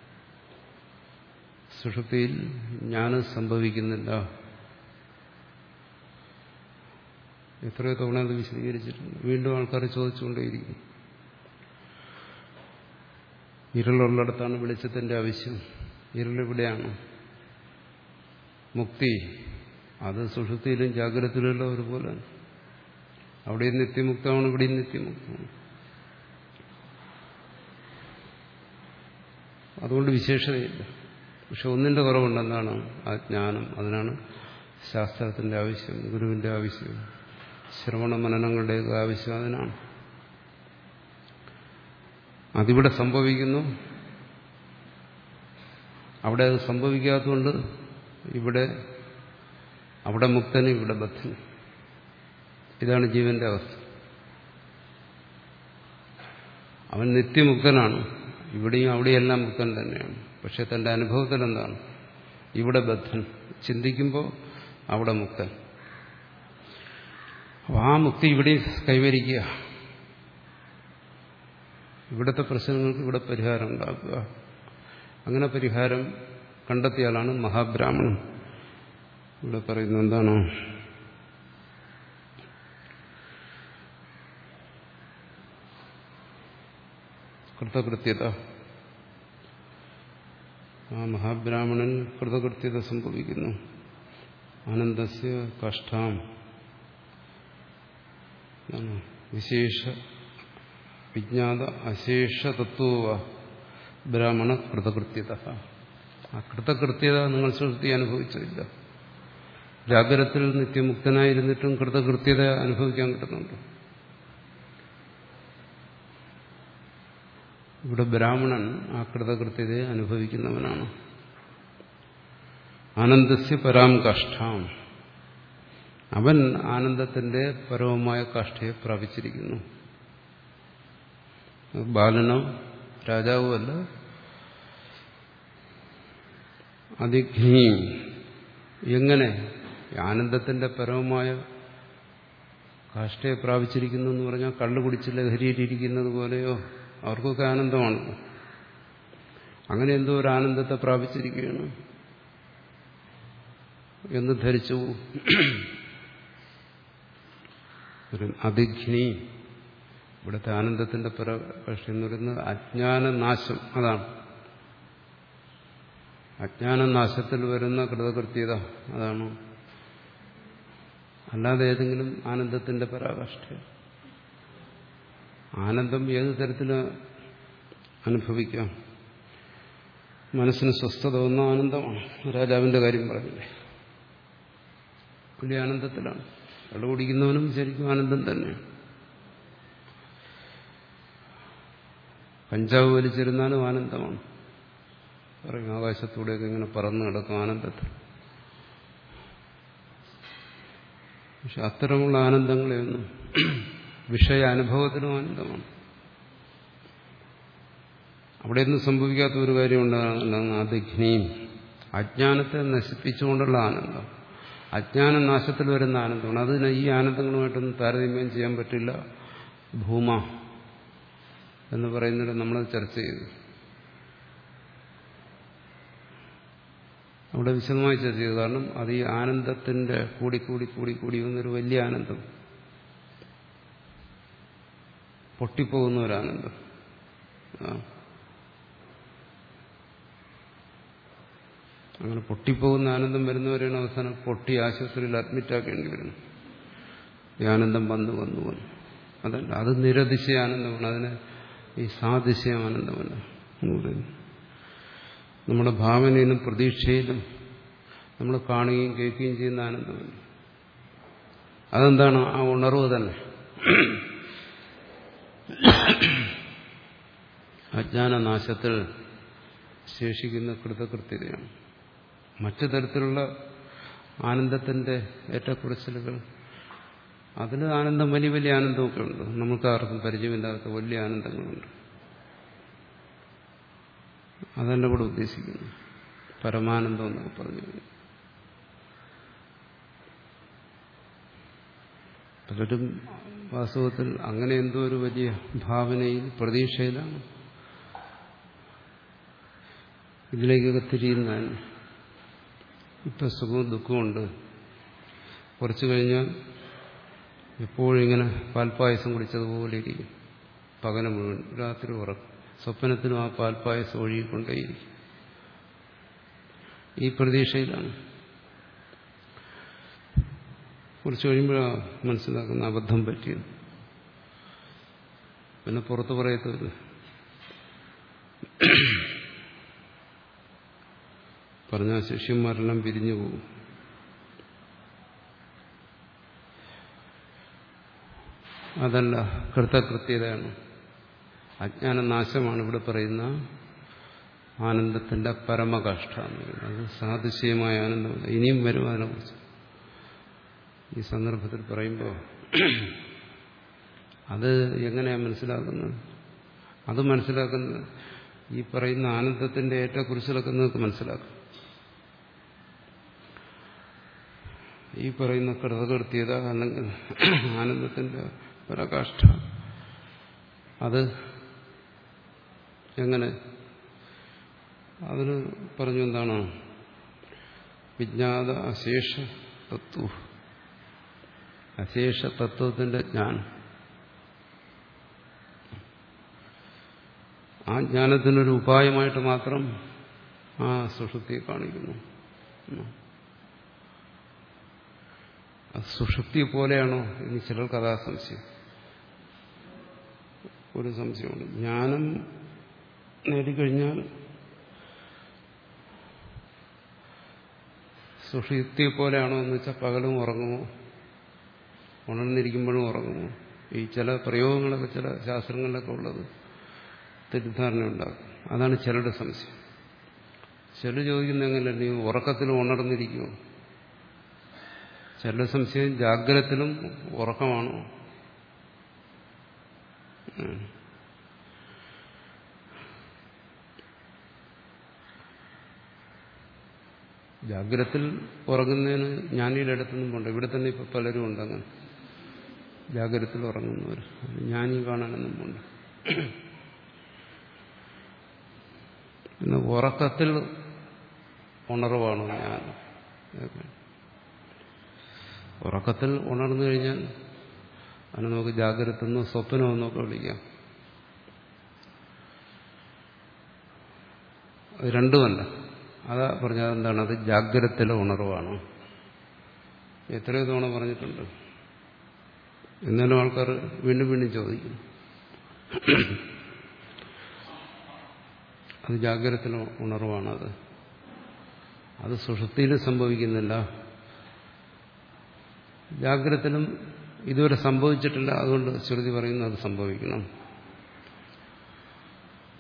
സുഷുപ്തിയിൽ ജ്ഞാനം സംഭവിക്കുന്നില്ല. എത്രയോ തവണ അത് വിശദീകരിച്ചിട്ടുണ്ട്. വീണ്ടും ആൾക്കാർ ചോദിച്ചുകൊണ്ടേയിരിക്കും. ഇരുളുള്ളിടത്താണ് വെളിച്ചത്തിന്റെ ആവശ്യം. ഇരുളിവിടെയാണ്. മുക്തി അത് സുഷുപ്തിയിലും ജാഗ്രതയിലും ഒരുപോലെ. അവിടെയും നിത്യമുക്തമാണ്, ഇവിടെയും നിത്യമുക്തമാണ്. അതുകൊണ്ട് വിശേഷതയില്ല. പക്ഷെ ഒന്നിന്റെ കുറവുണ്ടെന്നാണ് ആ ജ്ഞാനം. അതിനാണ് ശാസ്ത്രത്തിന്റെ ആവശ്യം, ഗുരുവിന്റെ ആവശ്യം, ശ്രവണ മനനങ്ങളുടെയൊക്കെ ആവശ്യം. അതിനാണ്. അതിവിടെ സംഭവിക്കുന്നു. അവിടെ അത് സംഭവിക്കാത്തതുകൊണ്ട് ഇവിടെ അവിടെ മുക്തന്, ഇവിടെ ബദ്ധന്. ഇതാണ് ജീവന്റെ അവസ്ഥ. അവൻ നിത്യമുക്തനാണ്. ഇവിടെയും അവിടെയെല്ലാം മുക്തൻ തന്നെയാണ്. പക്ഷെ തന്റെ അനുഭവത്തിൽ എന്താണ്? ഇവിടെ ബദ്ധൻ. ചിന്തിക്കുമ്പോൾ അവിടെ മുക്തൻ. അപ്പോൾ ആ മുക്തി ഇവിടെ കൈവരിക്കുക, ഇവിടുത്തെ പ്രശ്നങ്ങൾക്ക് ഇവിടെ പരിഹാരം ഉണ്ടാക്കുക. അങ്ങനെ പരിഹാരം കണ്ടെത്തിയാലാണ് മഹാബ്രാഹ്മണൻ. ഇവിടെ പറയുന്നത് എന്താണ്? കൃതകൃത്യത. ആ മഹാബ്രാഹ്മണൻ കൃതകൃത്യത സംഭവിക്കുന്നു. ആനന്ദസ്യ കഷ്ടാം വിശേഷ വിജ്ഞാത അശേഷ തത്വ ബ്രാഹ്മണ കൃതകൃത്യത. ആ കൃതകൃത്യത നിങ്ങൾ സുഷുപ്തി അനുഭവിച്ചില്ല. ജാഗ്രതത്തിൽ നിത്യമുക്തനായിരുന്നിട്ടും കൃതകൃത്യത അനുഭവിക്കാൻ കിട്ടുന്നുണ്ട്. ഇവിടെ ബ്രാഹ്മണൻ ആ കൃതകൃത്യതയെ അനുഭവിക്കുന്നവനാണ്. ആനന്ദസ്യ പരാം കാഷ്ഠാം. അവൻ ആനന്ദത്തിന്റെ പരമമായ കാഷ്ഠയെ പ്രാപിച്ചിരിക്കുന്നു. ബാലനോ രാജാവുമല്ല, അതിഘ്നി. എങ്ങനെ ആനന്ദത്തിന്റെ പരമമായ കാഷ്ഠയെ പ്രാപിച്ചിരിക്കുന്നു എന്ന് പറഞ്ഞാൽ കള്ളു കുടിച്ച് ലഹരിയിലിരിക്കുന്നത് പോലെയോ? അവർക്കൊക്കെ ആനന്ദമാണ്. അങ്ങനെ എന്തോ ഒരു ആനന്ദത്തെ പ്രാപിച്ചിരിക്കുകയാണ് എന്ന് ധരിച്ചു. ഒരു അതിഘ്നി. ഇവിടുത്തെ ആനന്ദത്തിന്റെ പരകാഷ്ഠ എന്ന് പറയുന്നത് അജ്ഞാനനാശം. അതാണ് അജ്ഞാനനാശത്തിൽ വരുന്ന കൃതകൃത്യത. അതാണ്. അല്ലാതെ ഏതെങ്കിലും ആനന്ദത്തിന്റെ പരാകാഷ്ഠ. ആനന്ദം ഏത് തരത്തിൽ അനുഭവിക്കാം? മനസ്സിന് സ്വസ്ഥത വന്ന ആനന്ദമാണ്. രാജാവിന്റെ കാര്യം പറഞ്ഞില്ലേ, വലിയ ആനന്ദത്തിലാണ്. വെള്ളം കുടിക്കുന്നവനും ശരിക്കും ആനന്ദം തന്നെയാണ്. കഞ്ചാവ് വലിച്ചിരുന്നാലും ആനന്ദമാണ്. പറയും ആകാശത്തൂടെയൊക്കെ ഇങ്ങനെ പറന്നു കിടക്കും ആനന്ദത്തിൽ. പക്ഷെ അത്തരമുള്ള ആനന്ദങ്ങളെയൊന്നും വിഷയ അനുഭവത്തിനും ആനന്ദമാണ്. അവിടെയൊന്നും സംഭവിക്കാത്ത ഒരു കാര്യം ഉണ്ടാകുന്ന അധിജ്ഞയും അജ്ഞാനത്തെ നശിപ്പിച്ചുകൊണ്ടുള്ള ആനന്ദം. അജ്ഞാന നാശത്തിൽ വരുന്ന ആനന്ദമാണ്. അതിന് ഈ ആനന്ദങ്ങളുമായിട്ടൊന്നും താരതമ്യം ചെയ്യാൻ പറ്റില്ല. ഭൂമ എന്ന് പറയുന്നത് നമ്മളത് ചർച്ച ചെയ്തു. അവിടെ വിശദമായി ചർച്ച ചെയ്തു. കാരണം അത് ഈ ആനന്ദത്തിന്റെ കൂടിക്കൂടി കൂടിക്കൂടി വന്നൊരു വലിയ ആനന്ദം, പൊട്ടിപ്പോകുന്ന ഒരാനന്ദം. അങ്ങനെ പൊട്ടിപ്പോകുന്ന ആനന്ദം വരുന്നവരെയാണ് അവസാനം പൊട്ടി ആശുപത്രിയിൽ അഡ്മിറ്റാക്കേണ്ടി വരുന്നു. ഈ ആനന്ദം വന്നു വന്നു വന്നു അതല്ല, അത് നിരതിശയ ആനന്ദമാണ്. അതിന് ഈ സാതിശയ ആനന്ദമല്ല എന്ന് പറയുന്നു. നമ്മുടെ ഭാവനയിലും പ്രതീക്ഷയിലും നമ്മൾ കാണുകയും കേൾക്കുകയും ചെയ്യുന്ന ആനന്ദമല്ല. അതെന്താണ്? ആ ഉണർവ് തന്നെ. അജ്ഞാനനാശത്തിൽ ശേഷിക്കുന്ന കൃതകൃത്യതയാണ്. മറ്റു തരത്തിലുള്ള ആനന്ദത്തിന്റെ ഏറ്റക്കുറച്ചിലുകൾ, അതിൽ ആനന്ദം വലിയ വലിയ ആനന്ദമൊക്കെ ഉണ്ട്. നമുക്ക് ആർക്കും പരിചയമില്ലാത്ത വലിയ ആനന്ദങ്ങളുണ്ട്. അതല്ല ഇവിടെ ഉദ്ദേശിക്കുന്നു. പരമാനന്ദം എന്നൊക്കെ പറഞ്ഞു. പലരും വാസ്തവത്തിൽ അങ്ങനെ എന്തോ ഒരു വലിയ ഭാവനയിൽ പ്രതീക്ഷയിലാണ് ഇതിലേക്കൊക്കെ തിരിയുന്നതാണ്. ഇപ്പം സുഖവും ദുഃഖമുണ്ട്. കുറച്ചു കഴിഞ്ഞാൽ എപ്പോഴും ഇങ്ങനെ പാൽപ്പായസം കുടിച്ചതുപോലെ ഇരിക്കും. പകല് മുഴുവൻ, രാത്രി ഉറക്കും. സ്വപ്നത്തിനും ആ പാൽപ്പായസം ഒഴുകിക്കൊണ്ടേയിരിക്കും. ഈ പ്രതീക്ഷയിലാണ്. കുറച്ച് കഴിയുമ്പോഴാണ് മനസ്സിലാക്കുന്ന അബദ്ധം പറ്റിയത്. പിന്നെ പുറത്തു പറയത്തില്ല. പറഞ്ഞാൽ ശിഷ്യന്മാരെല്ലാം പിരിഞ്ഞു പോകും. അതല്ല, കൃതകൃത്യതയാണ്. അജ്ഞാനനാശമാണ് ഇവിടെ പറയുന്ന ആനന്ദത്തിന്റെ പരമകാഷ്ഠ എന്ന് പറയുന്നത്. അത് സാദൃശ്യമായ ആനന്ദമല്ല. ഇനിയും വരും അതിനെക്കുറിച്ച്. ഈ സന്ദർഭത്തിൽ പറയുമ്പോൾ അത് എങ്ങനെയാണ് മനസ്സിലാക്കുന്നത്? അത് മനസ്സിലാക്കുന്നത് ഈ പറയുന്ന ആനന്ദത്തിന്റെ ഏറ്റക്കുറിച്ചിലൊക്കെ നിങ്ങൾക്ക് മനസ്സിലാക്കും. ഈ പറയുന്ന കൃതകൃത്യത അല്ലെങ്കിൽ ആനന്ദത്തിന്റെ പരകാഷ്ഠ, അത് എങ്ങനെ? അതിന് പറഞ്ഞു എന്താണ്? വിജ്ഞാത അശേഷ തത്വ, അശേഷ തത്വത്തിന്റെ ജ്ഞാനം. ആ ജ്ഞാനത്തിനൊരു ഉപായമായിട്ട് മാത്രം ആ സുഷുപ്തിയെ കാണിക്കുന്നു. സുഷുപ്തി പോലെയാണോ ഇനി ചിലർക്ക് അതാ സംശയം. ഒരു സംശയമുണ്ട്. ജ്ഞാനം നേടിക്കഴിഞ്ഞാൽ സുഷുപ്തി പോലെയാണോ എന്ന് വെച്ചാൽ പകലും ഉറങ്ങുമോ, ഉണർന്നിരിക്കുമ്പോഴും ഉറങ്ങുമോ? ഈ ചില പ്രയോഗങ്ങളൊക്കെ ചില ശാസ്ത്രങ്ങളിലൊക്കെ ഉള്ളത് തെറ്റിദ്ധാരണ ഉണ്ടാക്കും. അതാണ് ചിലരുടെ സംശയം. ചിലർ ചോദിക്കുന്ന എങ്ങനെ, നീ ഉറക്കത്തിലും ഉണർന്നിരിക്കുമോ? ചിലരുടെ സംശയം ജാഗ്രതത്തിലും ഉറക്കമാണോ? ജാഗ്രതത്തിൽ ഉറങ്ങുന്നതിന് ജ്ഞാനിയുടെ അടുത്തൊന്നും പോണ്ട. ഇവിടെ തന്നെ ഇപ്പൊ പലരും ഉണ്ട് അങ്ങനെ ജാഗ്രതത്തിൽ ഉറങ്ങുന്നവർ. ജ്ഞാനി കാണാനൊന്നും പോണ്ട. പിന്നെ ഉറക്കത്തിൽ ഉണർവാണോ ഞാൻ? ഉറക്കത്തിൽ ഉണർന്നു കഴിഞ്ഞാൽ അതിനെ നമുക്ക് ജാഗ്രതെന്നോ സ്വപ്നമെന്നൊക്കെ വിളിക്കാം. അത് രണ്ടുമല്ല. അതാ പറഞ്ഞത് എന്താണ്? അത് ജാഗ്രതത്തിലെ ഉണർവാണ്. എത്രയോ തവണ പറഞ്ഞിട്ടുണ്ട്. എന്നാലും ആൾക്കാർ വീണ്ടും വീണ്ടും ചോദിക്കും. അത് ജാഗ്രതത്തിലെ ഉണർവാണത്. അത് സുഷുപ്തിയിലും സംഭവിക്കുന്നില്ല, ജാഗ്രതത്തിലും ഇതുവരെ സംഭവിച്ചിട്ടില്ല. അതുകൊണ്ട് ശ്രുതി പറയുന്നു അത് സംഭവിക്കണം.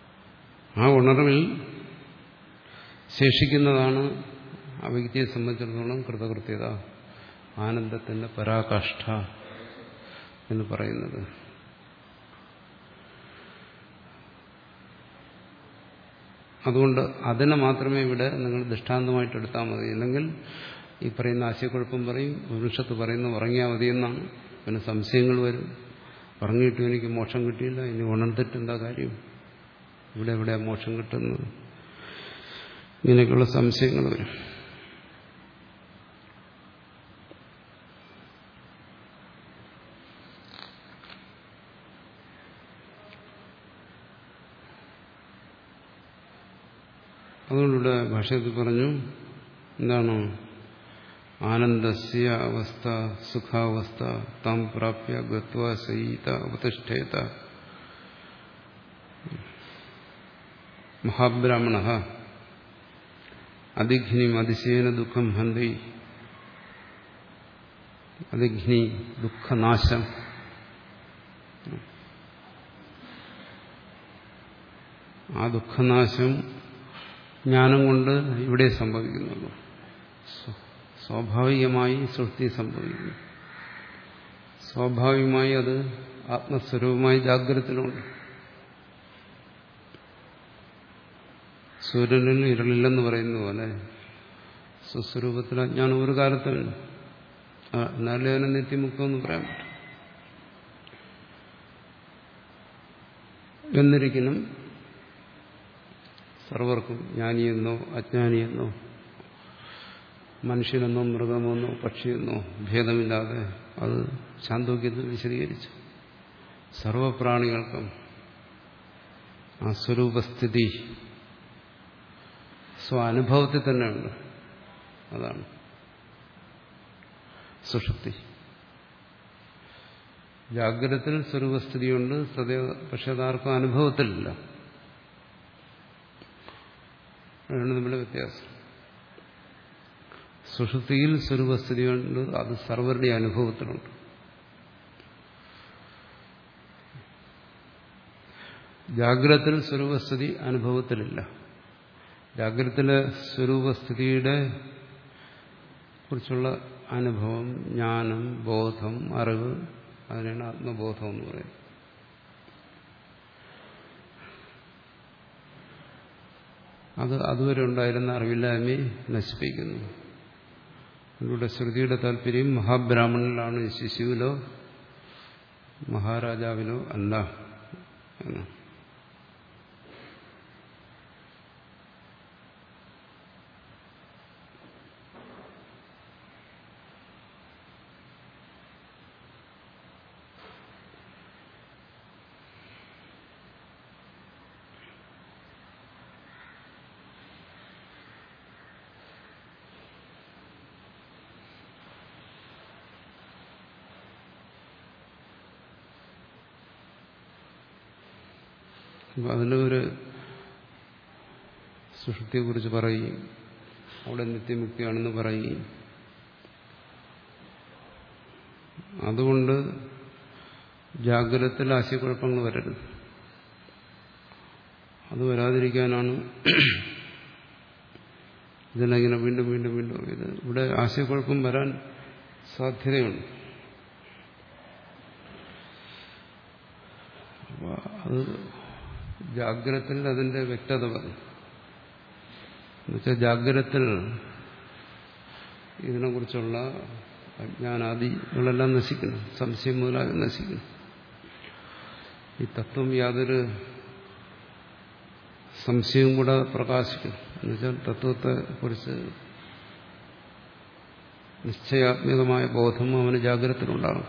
ആ ഉണർവിൽ ശേഷിക്കുന്നതാണ് ആ വ്യക്തിയെ സംബന്ധിച്ചിടത്തോളം കൃതകൃത്യത, ആനന്ദത്തിന്റെ പരാകാഷ്ഠ എന്ന് പറയുന്നത്. അതുകൊണ്ട് അതിനെ മാത്രമേ ഇവിടെ നിങ്ങൾ ദൃഷ്ടാന്തമായിട്ട് എടുത്താൽ മതി. അല്ലെങ്കിൽ ഈ പറയുന്ന ആശയക്കുഴപ്പം പറയും, ഉപനിഷത്ത് പറയുന്ന ഉറങ്ങിയാൽ മതിയെന്നാണ്. പിന്നെ സംശയങ്ങൾ വരും. ഉറങ്ങിയിട്ടും എനിക്ക് മോക്ഷം കിട്ടിയില്ല, ഇനി ഉണർന്നിട്ട് എന്താ കാര്യം, ഇവിടെ എവിടെയാണ് മോക്ഷം കിട്ടുന്നത്, ഇങ്ങനെയൊക്കെയുള്ള സംശയങ്ങൾ വരും. അതുകൊണ്ടിവിടെ ഭാഷ്യത്തിൽ പറഞ്ഞു, എന്താണ് ആനന്ദസ്യ അവസ്ഥ സുഖാവസ്ഥ താം പ്രാപ്യ ഗത്വാ സയീത ഉപതിഷ്ഠേത മഹാബ്രാഹ്മണ അധിഘ്നി അതിശയേന ദുഃഖം ഹന്തി. അധിഘ്നി ദുഃഖനാശം. ആ ദുഃഖനാശം ജ്ഞാനം കൊണ്ട് ഇവിടെ സംഭവിക്കുന്നുള്ളൂ. സ്വാഭാവികമായി സൃഷ്ടി സംഭവിക്കുന്നു. സ്വാഭാവികമായി അത് ആത്മസ്വരൂപമായി ജാഗ്രതയിലുണ്ട്. സൂര്യനിൽ ഇരുളില്ലെന്ന് പറയുന്ന പോലെ സ്വസ്വരൂപത്തിൽ അജ്ഞാനം ഒരു കാലത്തുമില്ല. എന്നാലേ അതിനെ നിത്യമുക്തമെന്ന് പറയാൻ പറ്റും. എന്നിരിക്കണം സർവർക്കും ജ്ഞാനിയെന്നോ അജ്ഞാനിയെന്നോ മനുഷ്യനെന്നോ മൃഗമെന്നോ പക്ഷിയെന്നോ ഭേദമില്ലാതെ അത് ചാന്തോക്യത്തിൽ വിശദീകരിച്ചു. സർവപ്രാണികൾക്കും ആ സ്വരൂപസ്ഥിതി സ്വാനുഭവത്തിൽ തന്നെയുണ്ട്. അതാണ് സുഷുപ്തി. ജാഗ്രതത്തിൽ സ്വരൂപസ്ഥിതിയുണ്ട്, സദൈവ പക്ഷെ അതാർക്കും അനുഭവത്തിലില്ല. അതാണ് നമ്മുടെ വ്യത്യാസം. സുഷുപ്തിയിൽ സ്വരൂപസ്ഥിതിയുണ്ട്, അത് സർവരുടെ അനുഭവത്തിലുണ്ട്. ജാഗ്രതത്തിൽ സ്വരൂപസ്ഥിതി അനുഭവത്തിലില്ല. ജാഗ്രതത്തിലെ സ്വരൂപസ്ഥിതിയുടെ കുറിച്ചുള്ള അനുഭവം, ജ്ഞാനം, ബോധം, അറിവ്, അതിനാണ് ആത്മബോധം എന്ന് പറയുന്നത്. അത് അതുവരെ ഉണ്ടായിരുന്ന അറിവില്ലായ്മയെ നശിപ്പിക്കുന്നു. അതിലൂടെ ശ്രുതിയുടെ താല്പര്യം മഹാബ്രാഹ്മണനിലാണ്, ശിശുവിലോ മഹാരാജാവിലോ അല്ല എന്നാണ്. അതിൻ്റെ ഒരു സുഷുപ്തിയെക്കുറിച്ച് പറയുകയും അവിടെ നിത്യമുക്തിയാണെന്ന് പറയുകയും, അതുകൊണ്ട് ജാഗ്രതത്തിൽ ആശയക്കുഴപ്പങ്ങൾ വരരുത്. അത് വരാതിരിക്കാനാണ് ഇതിനെങ്ങനെ വീണ്ടും വീണ്ടും വീണ്ടും ഇത് ഇവിടെ ആശയക്കുഴപ്പം വരാൻ സാധ്യതയുണ്ട്. അത് ജാഗ്രതത്തിൽ അതിന്റെ വ്യക്തത പറഞ്ഞു. എന്നുവെച്ചാൽ ജാഗ്രതത്തിൽ ഇതിനെക്കുറിച്ചുള്ള അജ്ഞാനാദികളെല്ലാം നശിക്കണം, സംശയം മുതലായി നശിക്കണം. ഈ തത്വം യാതൊരു സംശയവും കൂടെ പ്രകാശിക്കണം. എന്നുവെച്ചാൽ തത്വത്തെ കുറിച്ച് നിശ്ചയാത്മകമായ ബോധം അവന് ജാഗ്രതത്തിലുണ്ടാകും.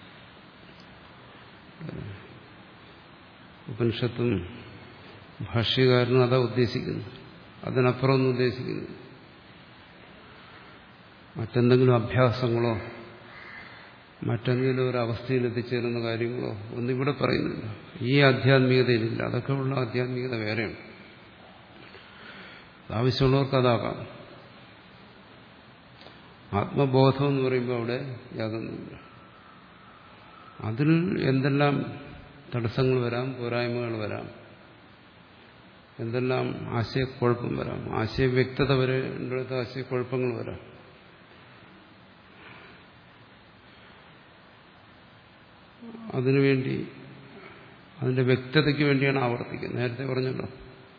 ഉപനിഷത്തും ഭാഷ്യകാരനും അതാ ഉദ്ദേശിക്കുന്നു. അതിനപ്പുറം ഒന്നും ഉദ്ദേശിക്കുന്നു. മറ്റെന്തെങ്കിലും അഭ്യാസങ്ങളോ മറ്റെന്തെങ്കിലും ഒരു അവസ്ഥയിൽ എത്തിച്ചേരുന്ന കാര്യങ്ങളോ ഒന്നും ഇവിടെ പറയുന്നില്ല. ഈ ആധ്യാത്മികതയിലില്ല. അതൊക്കെ ഉള്ള ആധ്യാത്മികത വേറെയാണ്. ആവശ്യമുള്ളവർക്ക് അതാകാം. ആത്മബോധം എന്ന് പറയുമ്പോൾ അവിടെ യാതൊന്നുമില്ല. അതിൽ എന്തെല്ലാം തടസ്സങ്ങൾ വരാം, പോരായ്മകൾ വരാം. എന്തെല്ലാം ആശയക്കുഴപ്പം വരാം, ആശയവ്യക്തത വരെ അടുത്ത് ആശയക്കുഴപ്പങ്ങൾ വരാം. അതിനുവേണ്ടി, അതിന്റെ വ്യക്തതയ്ക്ക് വേണ്ടിയാണ് ആവർത്തിക്കുന്നത്. നേരത്തെ പറഞ്ഞല്ലോ,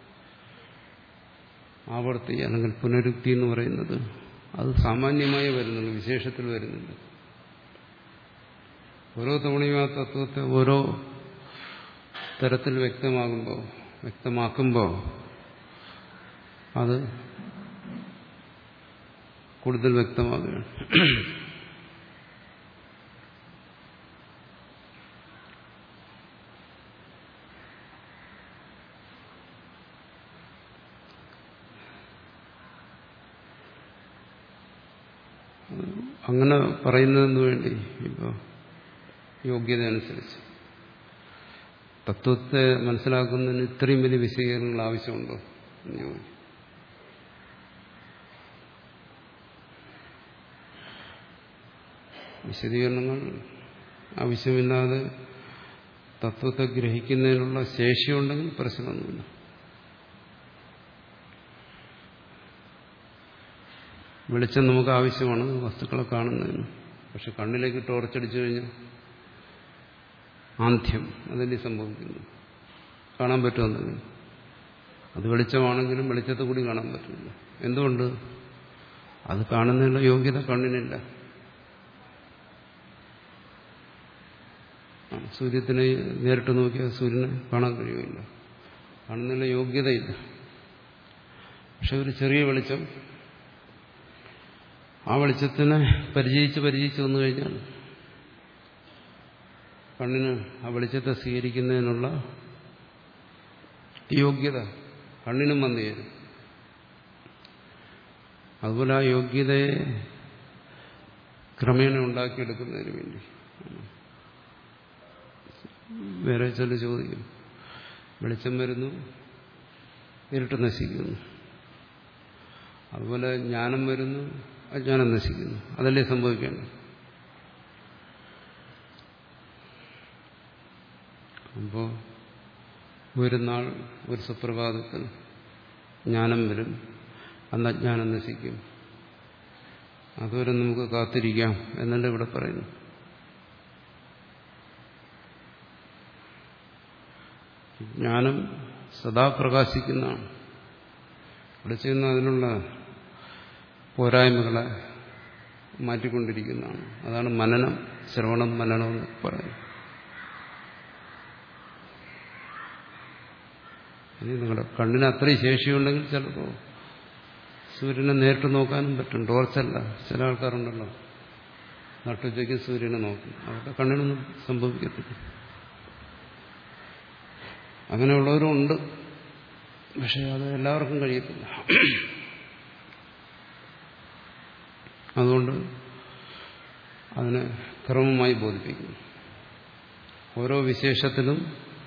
ആവർത്തി അല്ലെങ്കിൽ പുനരുക്തി എന്ന് പറയുന്നത് അത് സാമാന്യമായി വരുന്നുള്ളൂ, വിശേഷത്തിൽ വരുന്നില്ല. ഓരോ തവണയും ആ തത്വത്തെ ഓരോ തരത്തിൽ വ്യക്തമാകുമ്പോൾ വ്യക്തമാക്കുമ്പോൾ അത് കൂടുതൽ വ്യക്തമാകുകയാണ്. അങ്ങനെ പറയുന്നതിന് വേണ്ടി ഇപ്പോൾ യോഗ്യത അനുസരിച്ച് തത്വത്തെ മനസ്സിലാക്കുന്നതിന് ഇത്രയും വലിയ വിശദീകരണങ്ങൾ ആവശ്യമുണ്ടോ എന്ന് ചോദിക്കും. വിശദീകരണങ്ങൾ ആവശ്യമില്ലാതെ തത്വത്തെ ഗ്രഹിക്കുന്നതിനുള്ള ശേഷിയുണ്ടെങ്കിൽ പ്രശ്നമൊന്നുമില്ല. വെളിച്ചം നമുക്ക് ആവശ്യമാണ് വസ്തുക്കളെ കാണുന്നതിന്. പക്ഷെ കണ്ണിലേക്ക് ടോർച്ചടിച്ചു കഴിഞ്ഞാൽ ആന്ധ്യം അതല്ലേ സംഭവിക്കുന്നു. കാണാൻ പറ്റുമെന്നില്ല. അത് വെളിച്ചമാണെങ്കിലും വെളിച്ചത്തെ കൂടി കാണാൻ പറ്റില്ല. എന്തുകൊണ്ട്? അത് കാണുന്നതിനുള്ള യോഗ്യത കണ്ണിനില്ല. സൂര്യത്തിനെ നേരിട്ട് നോക്കിയാൽ സൂര്യനെ കാണാൻ കഴിയുമില്ല. കാണുന്നതിനുള്ള യോഗ്യതയില്ല. പക്ഷെ ഒരു ചെറിയ വെളിച്ചം, ആ വെളിച്ചത്തിനെ പരിചയിച്ച് പരിചയിച്ച് വന്നു കഴിഞ്ഞാൽ കണ്ണിന് ആ വെളിച്ചത്തെ സ്വീകരിക്കുന്നതിനുള്ള യോഗ്യത കണ്ണിനും വന്നു ചേരും. അതുപോലെ ആ യോഗ്യതയെ ക്രമേണ ഉണ്ടാക്കിയെടുക്കുന്നതിന് വേണ്ടി വേറെ ചില ചോദിക്കും. വെളിച്ചം വരുന്നു, ഇരുട്ട് നശിക്കുന്നു. അതുപോലെ ജ്ഞാനം വരുന്നു, അജ്ഞാനം നശിക്കുന്നു. അതല്ലേ സംഭവിക്കേണ്ടത്. അപ്പോൾ ഒരു നാൾ ഒരു സുപ്രഭാതത്തിൽ ജ്ഞാനം വരും, അന്ന് അജ്ഞാനം നശിക്കും. അതുവരെ നമുക്ക് കാത്തിരിക്കാം എന്നല്ലേ ഇവിടെ പറയുന്നു. ജ്ഞാനം സദാ പ്രകാശിക്കുന്നതാണ്. ഇവിടെ ചെയ്യുന്ന അതിനുള്ള പോരായ്മകളെ മാറ്റിക്കൊണ്ടിരിക്കുന്നതാണ്. അതാണ് മനനം, ശ്രവണം, മനനം എന്ന് പറയുന്നത്. ഇനി നിങ്ങളുടെ കണ്ണിന് അത്രയും ശേഷിയുണ്ടെങ്കിൽ ചിലപ്പോൾ സൂര്യനെ നേരിട്ട് നോക്കാനും പറ്റും. ടോർച്ചല്ല. ചില ആൾക്കാരുണ്ടല്ലോ, നട്ടുച്ചയ്ക്ക് സൂര്യനെ നോക്കും. അവരുടെ കണ്ണിനൊന്നും സംഭവിക്കത്തില്ല. അങ്ങനെയുള്ളവരും ഉണ്ട്. പക്ഷെ അത് എല്ലാവർക്കും കഴിയത്തില്ല. അതുകൊണ്ട് അതിനെ ക്രമമായി ബോധിപ്പിക്കുന്നു. ഓരോ വിശേഷത്തിലും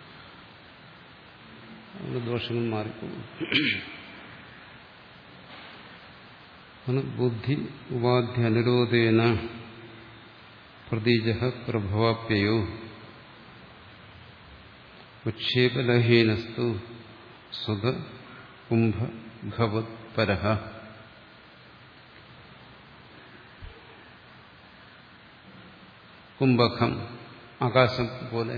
അതിന്റെ ദോഷങ്ങൾ മാറിപ്പോകും. ബുദ്ധി ഉപാധി അനുരോധേന പ്രതീജ പ്രഭവാപ്യയോ ഉക്ഷേപലഹീനസ്തു സുഖ കുംഭ ഘവത് പരഹ. കുംഭകം ആകാശം പോലെ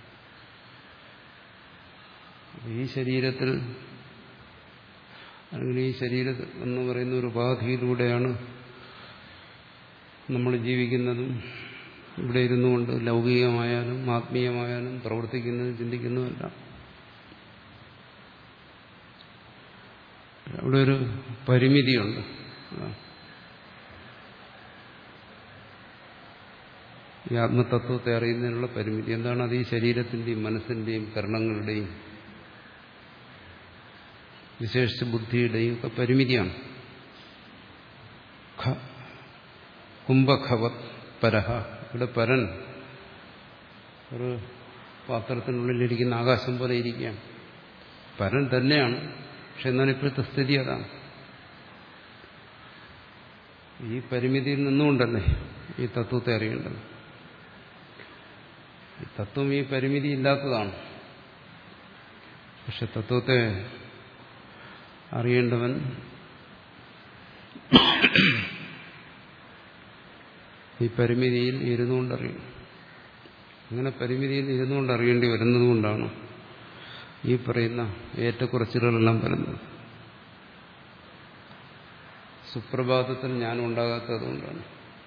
ഈ ശരീരത്തിൽ, അല്ലെങ്കിൽ ഈ ശരീരം എന്ന് പറയുന്ന ഒരു ഉപാധിയിലൂടെയാണ് നമ്മൾ ജീവിക്കുന്നതും ഇവിടെ ഇരുന്നുകൊണ്ട് ലൗകികമായാലും ആത്മീയമായാലും പ്രവർത്തിക്കുന്നതും ചിന്തിക്കുന്നതുമെല്ലാം. അവിടെ ഒരു പരിമിതിയുണ്ട്. ഈ ആത്മതത്വത്തെ അറിയുന്നതിനുള്ള പരിമിതി എന്താണ്? അത് ഈ ശരീരത്തിന്റെയും മനസ്സിന്റെയും കരണങ്ങളുടെയും വിശേഷിച്ച് ബുദ്ധിയുടെയും ഒക്കെ പരിമിതിയാണ്. കുംഭഖവത് പരഹ. ഇവിടെ പരൻ ഒരു പാത്രത്തിനുള്ളിലിരിക്കുന്ന ആകാശം പോലെ ഇരിക്കുകയാണ്. പരൻ തന്നെയാണ്. പക്ഷെ എന്നാൽ ഇപ്പോഴത്തെ സ്ഥിതി അതാണ്. ഈ പരിമിതിയിൽ നിന്നുകൊണ്ടല്ലേ ഈ തത്വത്തെ അറിയേണ്ടത്. ഈ തത്വം ഈ പരിമിതി ഇല്ലാത്തതാണ്. പക്ഷെ തത്വത്തെ അറിയേണ്ടവൻ ഈ പരിമിതിയിൽ ഇരുന്നുകൊണ്ടറിയും. അങ്ങനെ പരിമിതിയിൽ ഇരുന്നുകൊണ്ട് അറിയേണ്ടി വരുന്നത് കൊണ്ടാണ് ഈ പറയുന്ന ഏറ്റക്കുറച്ചിലുകളെല്ലാം വരുന്നത്. സുപ്രഭാതത്തിൽ ജ്ഞാനം ഉണ്ടാകാത്തത് കൊണ്ടാണ്.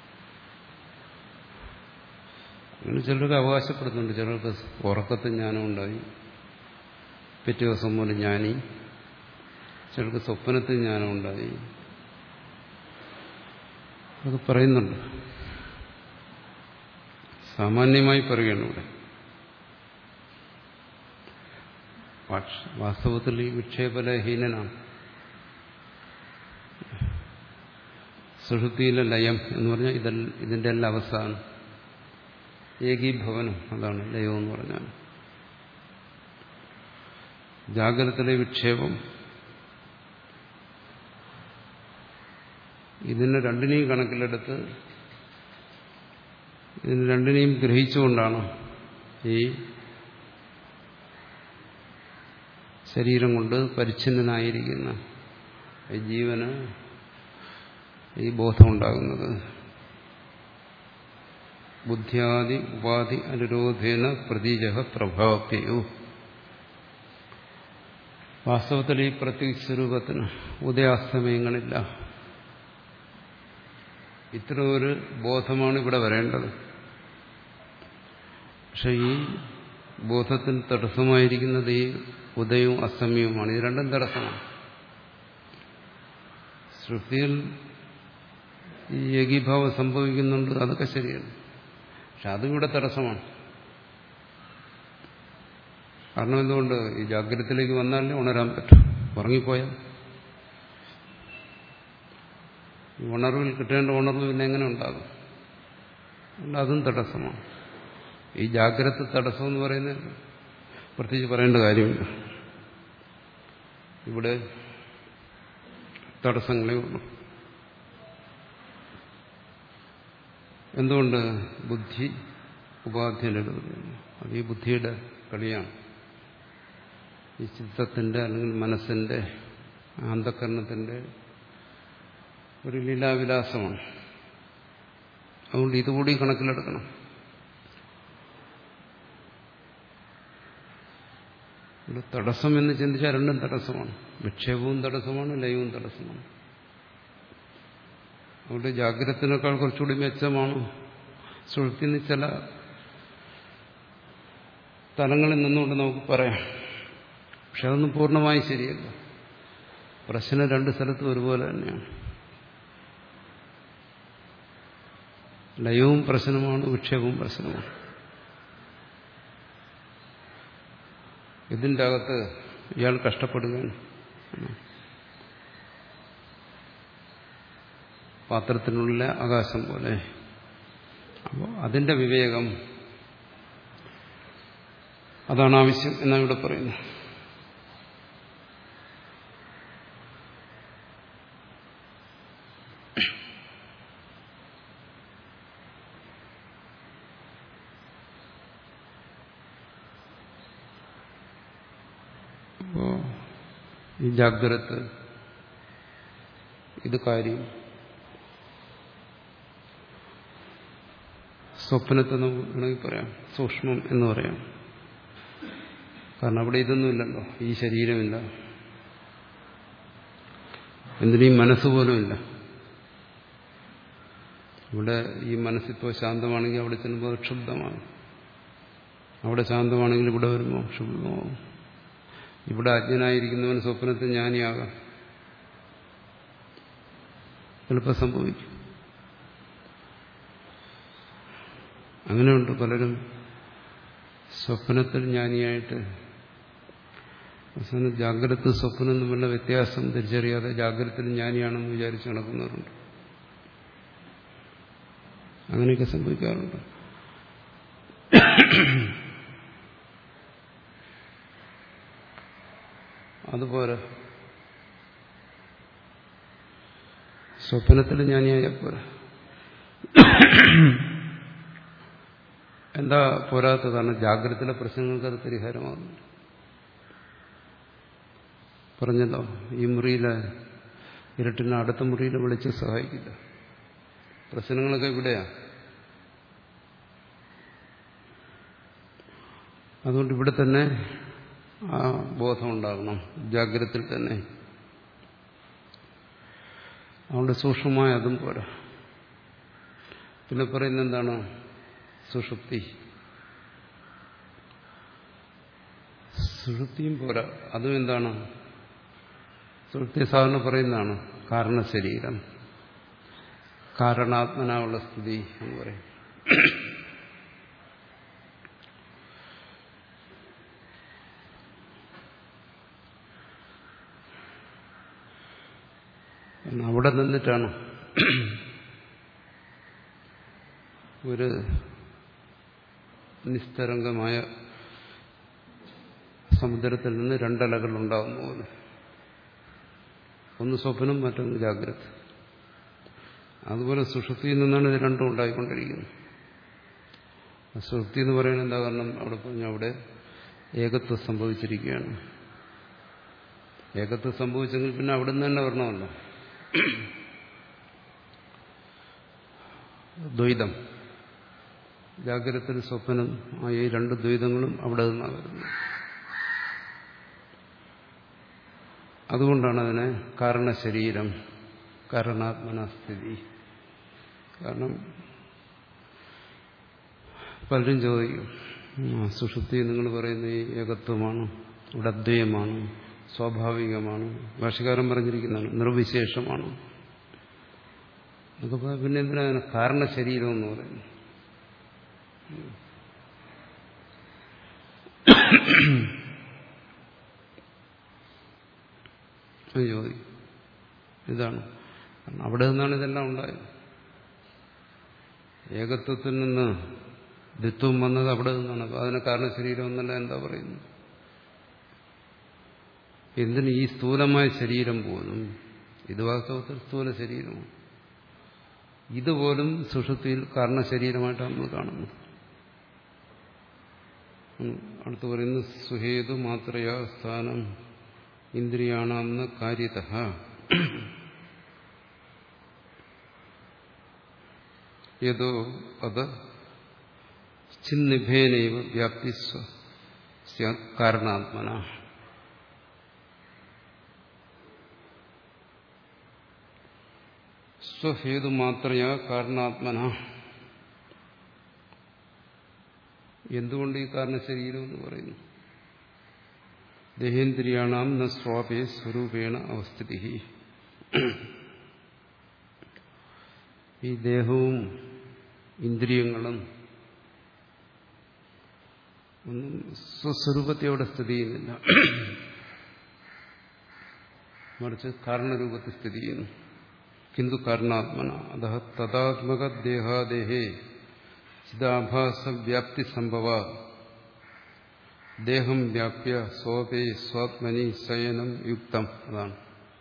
അങ്ങനെ ചിലർക്ക് അവകാശപ്പെടുന്നുണ്ട്. ചിലർക്ക് ഉറക്കത്തിൽ ജ്ഞാനം ഉണ്ടായി, പിറ്റേ ദിവസം പോലെ ജ്ഞാനി. ചിലർക്ക് സ്വപ്നത്തിൽ ജ്ഞാനം ഉണ്ടായി, അത് പറയുന്നുണ്ട്. സാമാന്യമായി പറയുകയാണ് ഇവിടെ. വാസ്തവത്തിൽ ഈ വിക്ഷേപലഹീനനാണ്. സുഷുപ്തിയിലെ ലയം എന്ന് പറഞ്ഞാൽ ഇതെല്ലാം ഇതിന്റെ എല്ലാം അവസാനം ഏകീഭവനം, അതാണ് ലയം എന്ന് പറഞ്ഞാൽ. ജാഗ്രതത്തിലെ വിക്ഷേപം ഇതിനെ രണ്ടിനെയും കണക്കിലെടുത്ത് ഇതിന് രണ്ടിനെയും ഗ്രഹിച്ചുകൊണ്ടാണ് ഈ ശരീരം കൊണ്ട് പരിച്ഛിന്നനായിരിക്കുന്ന ഈ ജീവന് ഈ ബോധമുണ്ടാകുന്നത്. ബുദ്ധ്യാദി ഉപാധി അനുരോധേന പ്രതീജ പ്രഭാവപ്യയോ. വാസ്തവത്തിൽ ഈ പ്രത്യേക സ്വരൂപത്തിന് ഉദയാസ്തമയങ്ങളില്ല. ഇത്തരം ഒരു ബോധമാണ് ഇവിടെ വരേണ്ടത്. പക്ഷെ ഈ ബോധത്തിന് തടസ്സമായിരിക്കുന്നത് ഈ ഉദയവും അസ്തമയവുമാണ്. ഇത് രണ്ടും തടസ്സമാണ്. സൃഷ്ടിയിൽ ഈ ഏകീഭാവം സംഭവിക്കുന്നുണ്ട്, അതൊക്കെ ശരിയാണ്. പക്ഷെ അതും ഇവിടെ തടസ്സമാണ്. കാരണം എന്തുകൊണ്ട്? ഈ ജാഗ്രതത്തിലേക്ക് വന്നാലേ ഉണരാൻ പറ്റും. ഉറങ്ങിപ്പോയാൽ ഉണർവിൽ കിട്ടേണ്ട ഉണർവ് പിന്നെ എങ്ങനെ ഉണ്ടാകും? അതും തടസ്സമാണ്. ഈ ജാഗ്രത തടസ്സം എന്ന് പറയുന്നത് പ്രത്യേകിച്ച് പറയേണ്ട കാര്യമില്ല. ഇവിടെ തടസ്സങ്ങളേ ഉള്ളൂ. എന്തുകൊണ്ട്? ബുദ്ധി ഉപാധിയിലെടുക്കുന്നു. അത് ഈ ബുദ്ധിയുടെ കളിയാണ്. ഈ ചിത്തത്തിന്റെ അല്ലെങ്കിൽ മനസ്സിന്റെ അന്ധകരണത്തിന്റെ ഒരു ലീലാവിലാസമാണ്. അതുകൊണ്ട് ഇതുകൂടി കണക്കിലെടുക്കണം. ഇവിടെ തടസ്സം എന്ന് ചിന്തിച്ചാൽ രണ്ടും തടസ്സമാണ്. വിക്ഷേപവും തടസ്സമാണ്, ലയവും തടസ്സമാണ്. അതുകൊണ്ട് ജാഗ്രതത്തിനേക്കാൾ കുറച്ചുകൂടി മെച്ചമാണ് സുഷുപ്തിയിൽ ചില തലങ്ങളിൽ നിന്നുകൊണ്ട് നമുക്ക് പറയാം. പക്ഷെ അതൊന്നും പൂർണ്ണമായി ശരിയല്ല. പ്രശ്നം രണ്ട് സ്ഥലത്തും ഒരുപോലെ തന്നെയാണ്. ലയവും പ്രശ്നമാണ്, വിക്ഷേപവും പ്രശ്നമാണ്. ഇതിൻ്റെ അകത്ത് ഇയാൾ കഷ്ടപ്പെടുകയാണ്. പാത്രത്തിനുള്ളിലെ ആകാശം പോലെ. അപ്പോൾ അതിന്റെ വിവേകം, അതാണ് ആവശ്യം എന്നാണ് ഇവിടെ പറയുന്നത്. അപ്പോ ഈ ജാഗ്രത ഇത് കാര്യം. സ്വപ്നത്തെ നമുക്ക് വേണമെങ്കിൽ പറയാം സൂക്ഷ്മം എന്ന് പറയാം. കാരണം അവിടെ ഇതൊന്നുമില്ലല്ലോ, ഈ ശരീരമില്ല, എന്തിനീ മനസ്സ് പോലുമില്ല. ഇവിടെ ഈ മനസ്സിപ്പോൾ ശാന്തമാണെങ്കിൽ അവിടെ ചെല്ലുമ്പോൾ ക്ഷുബ്ധമാണ്. അവിടെ ശാന്തമാണെങ്കിൽ ഇവിടെ വരുമ്പോൾ ക്ഷുബ്ധമാവും. ഇവിടെ അജ്ഞനായിരിക്കുന്നവൻ സ്വപ്നത്തിൽ ജ്ഞാനിയാകാം, ചിലപ്പോൾ സംഭവിക്കും. അങ്ങനെയുണ്ട് പലരും സ്വപ്നത്തിൽ ജ്ഞാനിയായിട്ട് അവസാനം ജാഗ്രത സ്വപ്നം തമ്മിലുള്ള വ്യത്യാസം തിരിച്ചറിയാതെ ജാഗ്രതത്തിൽ ജ്ഞാനിയാണെന്ന് വിചാരിച്ച് നടക്കുന്നവരുണ്ട്. അങ്ങനെയൊക്കെ സംഭവിക്കാറുണ്ട്. അതുപോലെ സ്വപ്നത്തിൽ ജ്ഞാനിയായാൽ പോരാ. എന്താ പോരാത്തതാണ്? ജാഗ്രതയിലെ പ്രശ്നങ്ങൾക്ക് അത് പരിഹാരമാകുന്നു. പറഞ്ഞല്ലോ, ഈ മുറിയിലെ ഇരുട്ടിന് അടുത്ത മുറിയിൽ വിളിച്ച് സഹായിക്കില്ല. പ്രശ്നങ്ങളൊക്കെ ഇവിടെയാ. അതുകൊണ്ട് ഇവിടെ തന്നെ ആ ബോധം ഉണ്ടാകണം, ജാഗ്രതയിൽ തന്നെ. അതുകൊണ്ട് സൂക്ഷ്മമായ അതും പോരാ. പിന്നെ പറയുന്നത് എന്താണ്? സുഷുപ്തി. സുഷുപ്തിയും പോരാ. അതും എന്താണ്? സുഷുപ്തി സാധാരണ പറയുന്നതാണ് കാരണശരീരം, കാരണാത്മനാവുള്ള സ്ഥിതി എന്ന് പറയും. അവിടെ നിന്നിട്ടാണ് ഒരു നിസ്തരംഗമായ സമുദ്രത്തിൽ നിന്ന് രണ്ടലകൾ ഉണ്ടാകുന്ന പോലെ. ഒന്ന് സ്വപ്നം, മറ്റൊന്ന് ജാഗ്രത. അതുപോലെ സുഷുപ്തിയിൽ നിന്നാണ് ഇത് രണ്ടും ഉണ്ടായിക്കൊണ്ടിരിക്കുന്നത്. സുഷുപ്തി എന്ന് പറയുന്നത് എന്താ? കാരണം അവിടെ പറഞ്ഞു അവിടെ ഏകത്വം സംഭവിച്ചിരിക്കുകയാണ്. ഏകത്വം സംഭവിച്ചെങ്കിൽ പിന്നെ അവിടെ നിന്ന് തന്നെ വരണമല്ലോ. ദ്വൈതം, ജാഗ്രതത്തിൽ സ്വപ്നം ആയ ഈ രണ്ട് ദ്വൈതങ്ങളും അവിടെ നിന്നാണ് വരുന്നത്. അതുകൊണ്ടാണ് അതിനെ കാരണശരീരം, കാരണാത്മനാസ്ഥിതി. കാരണം പലരും ചോദിക്കും, സുഷുപ്തി നിങ്ങൾ പറയുന്ന ഈ ഏകത്വമാണ്, ഇവിടെ അദ്വൈതമാണ്, സ്വാഭാവികമാണ്, ഭാഷ്യകാരൻ പറഞ്ഞിരിക്കുന്നതാണ്, നിർവിശേഷമാണ്. അതൊക്കെ പിന്നെ എന്തിനാണ് കാരണശരീരം എന്ന് പറയുന്നത്? ചോദിക്കും. ഇതാണ് അവിടെ നിന്നാണ് ഇതെല്ലാം ഉണ്ടായത്. ഏകത്വത്തിൽ നിന്ന് ദ്വിത്വം വന്നത് അവിടെ നിന്നാണ്. അതിന് കാരണശരീരം എന്നല്ല എന്താ പറയുന്നത്? എന്തിന് ഈ സ്ഥൂലമായ ശരീരം പോലും, ഇത് വാസ്തവത്തിൽ സ്ഥൂല ശരീരമാണ്, ഇതുപോലും സുഷുപ്തിയിൽ കാരണശരീരമായിട്ടാണ് നമ്മൾ കാണുന്നത്. അടുത്ത് പറയുന്നു സുഹേതു മാത്രയാ സ്ഥാനം ഇന്ദ്രിയാണെന്ന കാര്യതഃ യതോ അത് ചിന്നിഭേനൈവ വ്യാപ്തി കാരണാത്മന. സ്വഹേതു മാത്രയാ കാരണാത്മന. എന്തുകൊണ്ട് ഈ കാരണശരീരം എന്ന് പറയുന്നു? ദേഹേന്ദ്രിയാണാം ന സ്വാപേ സ്വരൂപേണ അവസ്ഥിതി. ഈ ദേഹവും ഇന്ദ്രിയങ്ങളും ഒന്നും സ്വസ്വരൂപത്തെയോടെ സ്ഥിതി ചെയ്യുന്നില്ല, മറിച്ച് കാരണരൂപത്തിൽ സ്ഥിതി ചെയ്യുന്നു. കിന്തു കാരണാത്മന അത തദാത്മക ദേഹാദേഹേ ചിദാഭാസ വ്യാപ്തി സംഭവ ദേഹം വ്യാപ്യ സ്വപേ സ്വാത്മനി ശയനം യുക്തം. അതാണ്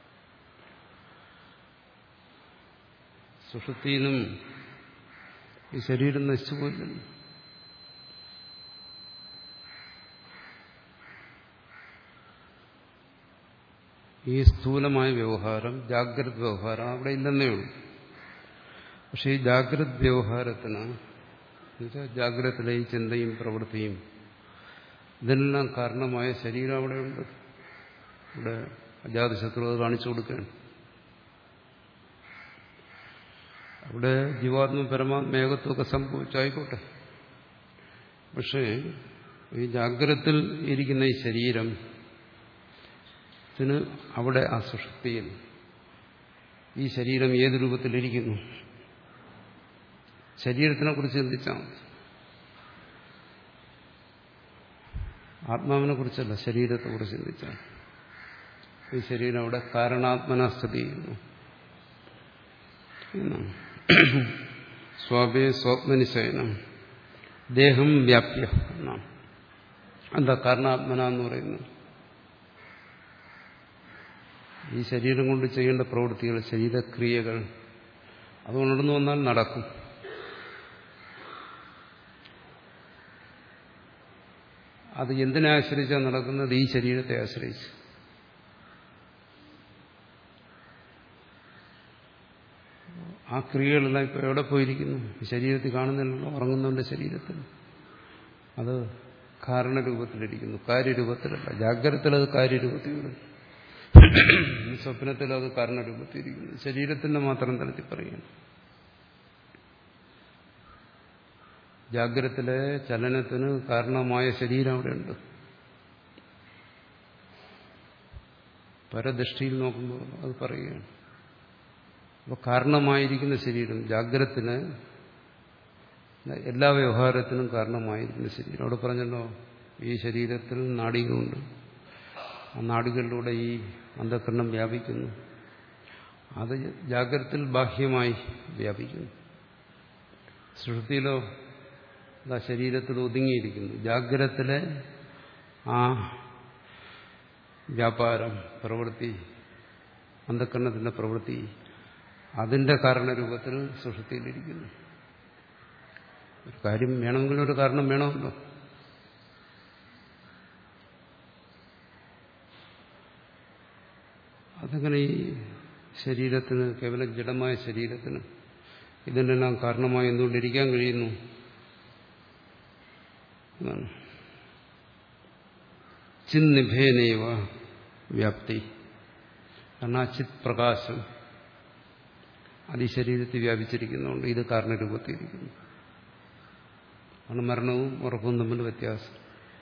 സുഷുപ്തിയിലും ഈ ശരീരം നശിച്ചുപോയില്ല. ഈ സ്ഥൂലമായ വ്യവഹാരം, ജാഗ്രത വ്യവഹാരം അവിടെ ഇല്ലെന്നേ ഉള്ളൂ. പക്ഷെ ഈ ജാഗ്രത വ്യവഹാരത്തിന്, ജാഗ്രതയിലെ ഈ ചിന്തയും പ്രവൃത്തിയും ഇതെല്ലാം കാരണമായ ശരീരം അവിടെയുണ്ട്. ഇവിടെ അജാതശത്രു അത് കാണിച്ചു കൊടുക്കുകയാണ്. അവിടെ ജീവാത്മ പരമാത്മ ഏകത്വമൊക്കെ സംഭവിച്ചായിക്കോട്ടെ. പക്ഷേ ഈ ജാഗ്രതയിൽ ഇരിക്കുന്ന ഈ ശരീരം ത്തിന് അവിടെ ആ സുഷുപ്തിയിൽ ഈ ശരീരം ഏത് രൂപത്തിലിരിക്കുന്നു? ശരീരത്തിനെ കുറിച്ച് ചിന്തിച്ചാൽ മതി. ആത്മാവിനെ കുറിച്ചല്ല, ശരീരത്തെ കുറിച്ച് ചിന്തിച്ചാൽ ഈ ശരീരം അവിടെ കാരണാത്മന സ്ഥിതി ചെയ്യുന്നു. സ്വാപേ സ്വാത്മനിശയനം ദേഹം വ്യാപ്യ എന്നാണ്. എന്താ കാരണാത്മന എന്ന് പറയുന്നത്? ഈ ശരീരം കൊണ്ട് ചെയ്യേണ്ട പ്രവൃത്തികൾ, ശരീരക്രിയകൾ അതുകൊണ്ടെന്ന് വന്നാൽ നടക്കും. അത് എന്തിനെ ആശ്രയിച്ചാണ് നടക്കുന്നത്? ഈ ശരീരത്തെ ആശ്രയിച്ച്. ആ ക്രിയകളെല്ലാം ഇപ്പോൾ എവിടെ പോയിരിക്കുന്നു? ശരീരത്തിൽ കാണുന്നില്ലല്ലോ, ഉറങ്ങുന്നവന്റെ ശരീരത്തിൽ. അത് കാരണരൂപത്തിലിരിക്കുന്നു, കാര്യരൂപത്തിലല്ല. ജാഗ്രതത്തിൽ അത് കാര്യരൂപത്തിൽ വരും, സ്വപ്നത്തിൽ അത് കാരണരൂപത്തിലിരിക്കുന്നു. ശരീരത്തിന്റെ മാത്രം തലത്തിൽ പറയുകയാണ്. ജാഗ്രതത്തിലെ ചലനത്തിന് കാരണമായ ശരീരം അവിടെയുണ്ട്. പരദൃഷ്ടിയിൽ നോക്കുമ്പോൾ അത് പറയുകയാണ്. അപ്പോൾ കാരണമായിരിക്കുന്ന ശരീരം, ജാഗ്രതത്തിന് എല്ലാ വ്യവഹാരത്തിനും കാരണമായിരിക്കുന്ന ശരീരം. അവിടെ പറഞ്ഞല്ലോ, ഈ ശരീരത്തിൽ നാഡികളുണ്ട്, ആ നാഡികളിലൂടെ ഈ അന്ധകരണം വ്യാപിക്കുന്നു. അത് ജാഗ്രതത്തിൽ ബാഹ്യമായി വ്യാപിക്കുന്നു. സുഷുപ്തിയിലോ ആ ശരീരത്തിൽ ഒതുങ്ങിയിരിക്കുന്നു. ജാഗ്രതത്തിലെ ആ വ്യാപാരം, പ്രവൃത്തി, അന്ധകരണത്തിന്റെ പ്രവൃത്തി, അതിന്റെ കാരണരൂപത്തിൽ സുഷുപ്തിയിലിരിക്കുന്നു. ഒരു കാര്യം വേണമെങ്കിലും ഒരു കാരണം വേണമല്ലോ. അതങ്ങനെ ഈ ശരീരത്തിന്, കേവലം ജഡമായ ശരീരത്തിന് ഇതിനെല്ലാം കാരണമായി എന്തുകൊണ്ടിരിക്കാൻ കഴിയുന്നു? ചിന്നിഭേനൈവ വ്യാപ്തി. കാരണം ആ ചിത് പ്രകാശം അത് ഈ ശരീരത്തിൽ വ്യാപിച്ചിരിക്കുന്നുണ്ട്. ഇത് കാരണരൂപത്തിലിരിക്കുന്നു. ആണ് മരണവും ഉറപ്പും തമ്മിൽ വ്യത്യാസം.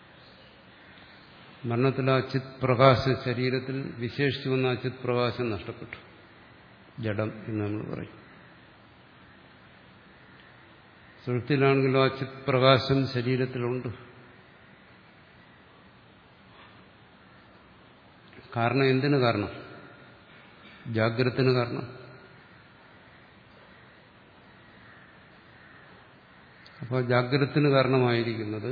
മരണത്തിൽ ആ ചിത് പ്രകാശം, ശരീരത്തിൽ വിശേഷിച്ചു വന്ന ആ ചിത് പ്രകാശം നഷ്ടപ്പെട്ടു, ജഡം എന്ന് നമ്മൾ പറയും. സുഷുപ്തിയിലാണെങ്കിലും ആ ചിത് പ്രകാശം ശരീരത്തിലുണ്ട്. കാരണം എന്തിനു കാരണം? ജാഗ്രതത്തിന് കാരണം. അപ്പോൾ ജാഗ്രതത്തിന് കാരണമായിരിക്കുന്നത്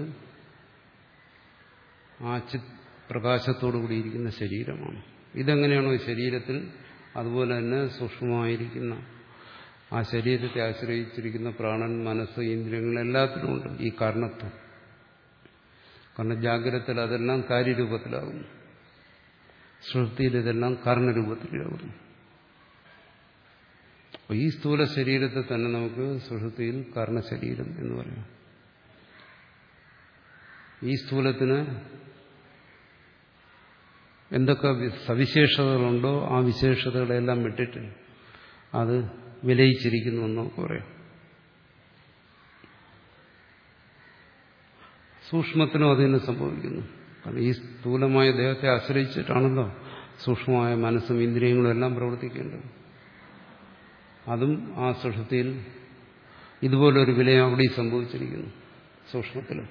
ആ ചിത് പ്രകാശത്തോടു കൂടിയിരിക്കുന്ന ശരീരമാണ്. ഇതെങ്ങനെയാണോ ശരീരത്തിൽ, അതുപോലെ തന്നെ സൂക്ഷ്മമായിരിക്കുന്ന ആ ശരീരത്തെ ആശ്രയിച്ചിരിക്കുന്ന പ്രാണൻ, മനസ്സ്, ഇന്ദ്രിയങ്ങൾ എല്ലാത്തിനുമുണ്ട് ഈ കാരണത്വം. കാരണം ജാഗ്രതത്തിൽ അതെല്ലാം കാര്യരൂപത്തിലാകുന്നു, സുഷുപ്തിയിൽ ഇതെല്ലാം കാരണരൂപത്തിലാകുന്നു. അപ്പോൾ ഈ സ്ഥൂല ശരീരത്തെ തന്നെ നമുക്ക് സുഷുപ്തിയിൽ കാരണശരീരം എന്ന് പറയാം. ഈ സ്ഥൂലത്തിന് എന്തൊക്കെ സവിശേഷതകളുണ്ടോ ആ വിശേഷതകളെല്ലാം വിട്ടിട്ട് അത് വിലയിച്ചിരിക്കുന്നു എന്ന് നമുക്ക് പറയാം. സൂക്ഷ്മത്തിനും അതിന് സംഭവിക്കുന്നു. കാരണം ഈ സ്ഥൂലമായ ദേഹത്തെ ആശ്രയിച്ചിട്ടാണല്ലോ സൂക്ഷ്മമായ മനസ്സും ഇന്ദ്രിയങ്ങളും എല്ലാം പ്രവർത്തിക്കേണ്ടത്. അതും ആ സുഷുപ്തിയിൽ ഇതുപോലൊരു വിലയം അവിടെ സംഭവിച്ചിരിക്കുന്നു, സൂക്ഷ്മത്തിലും.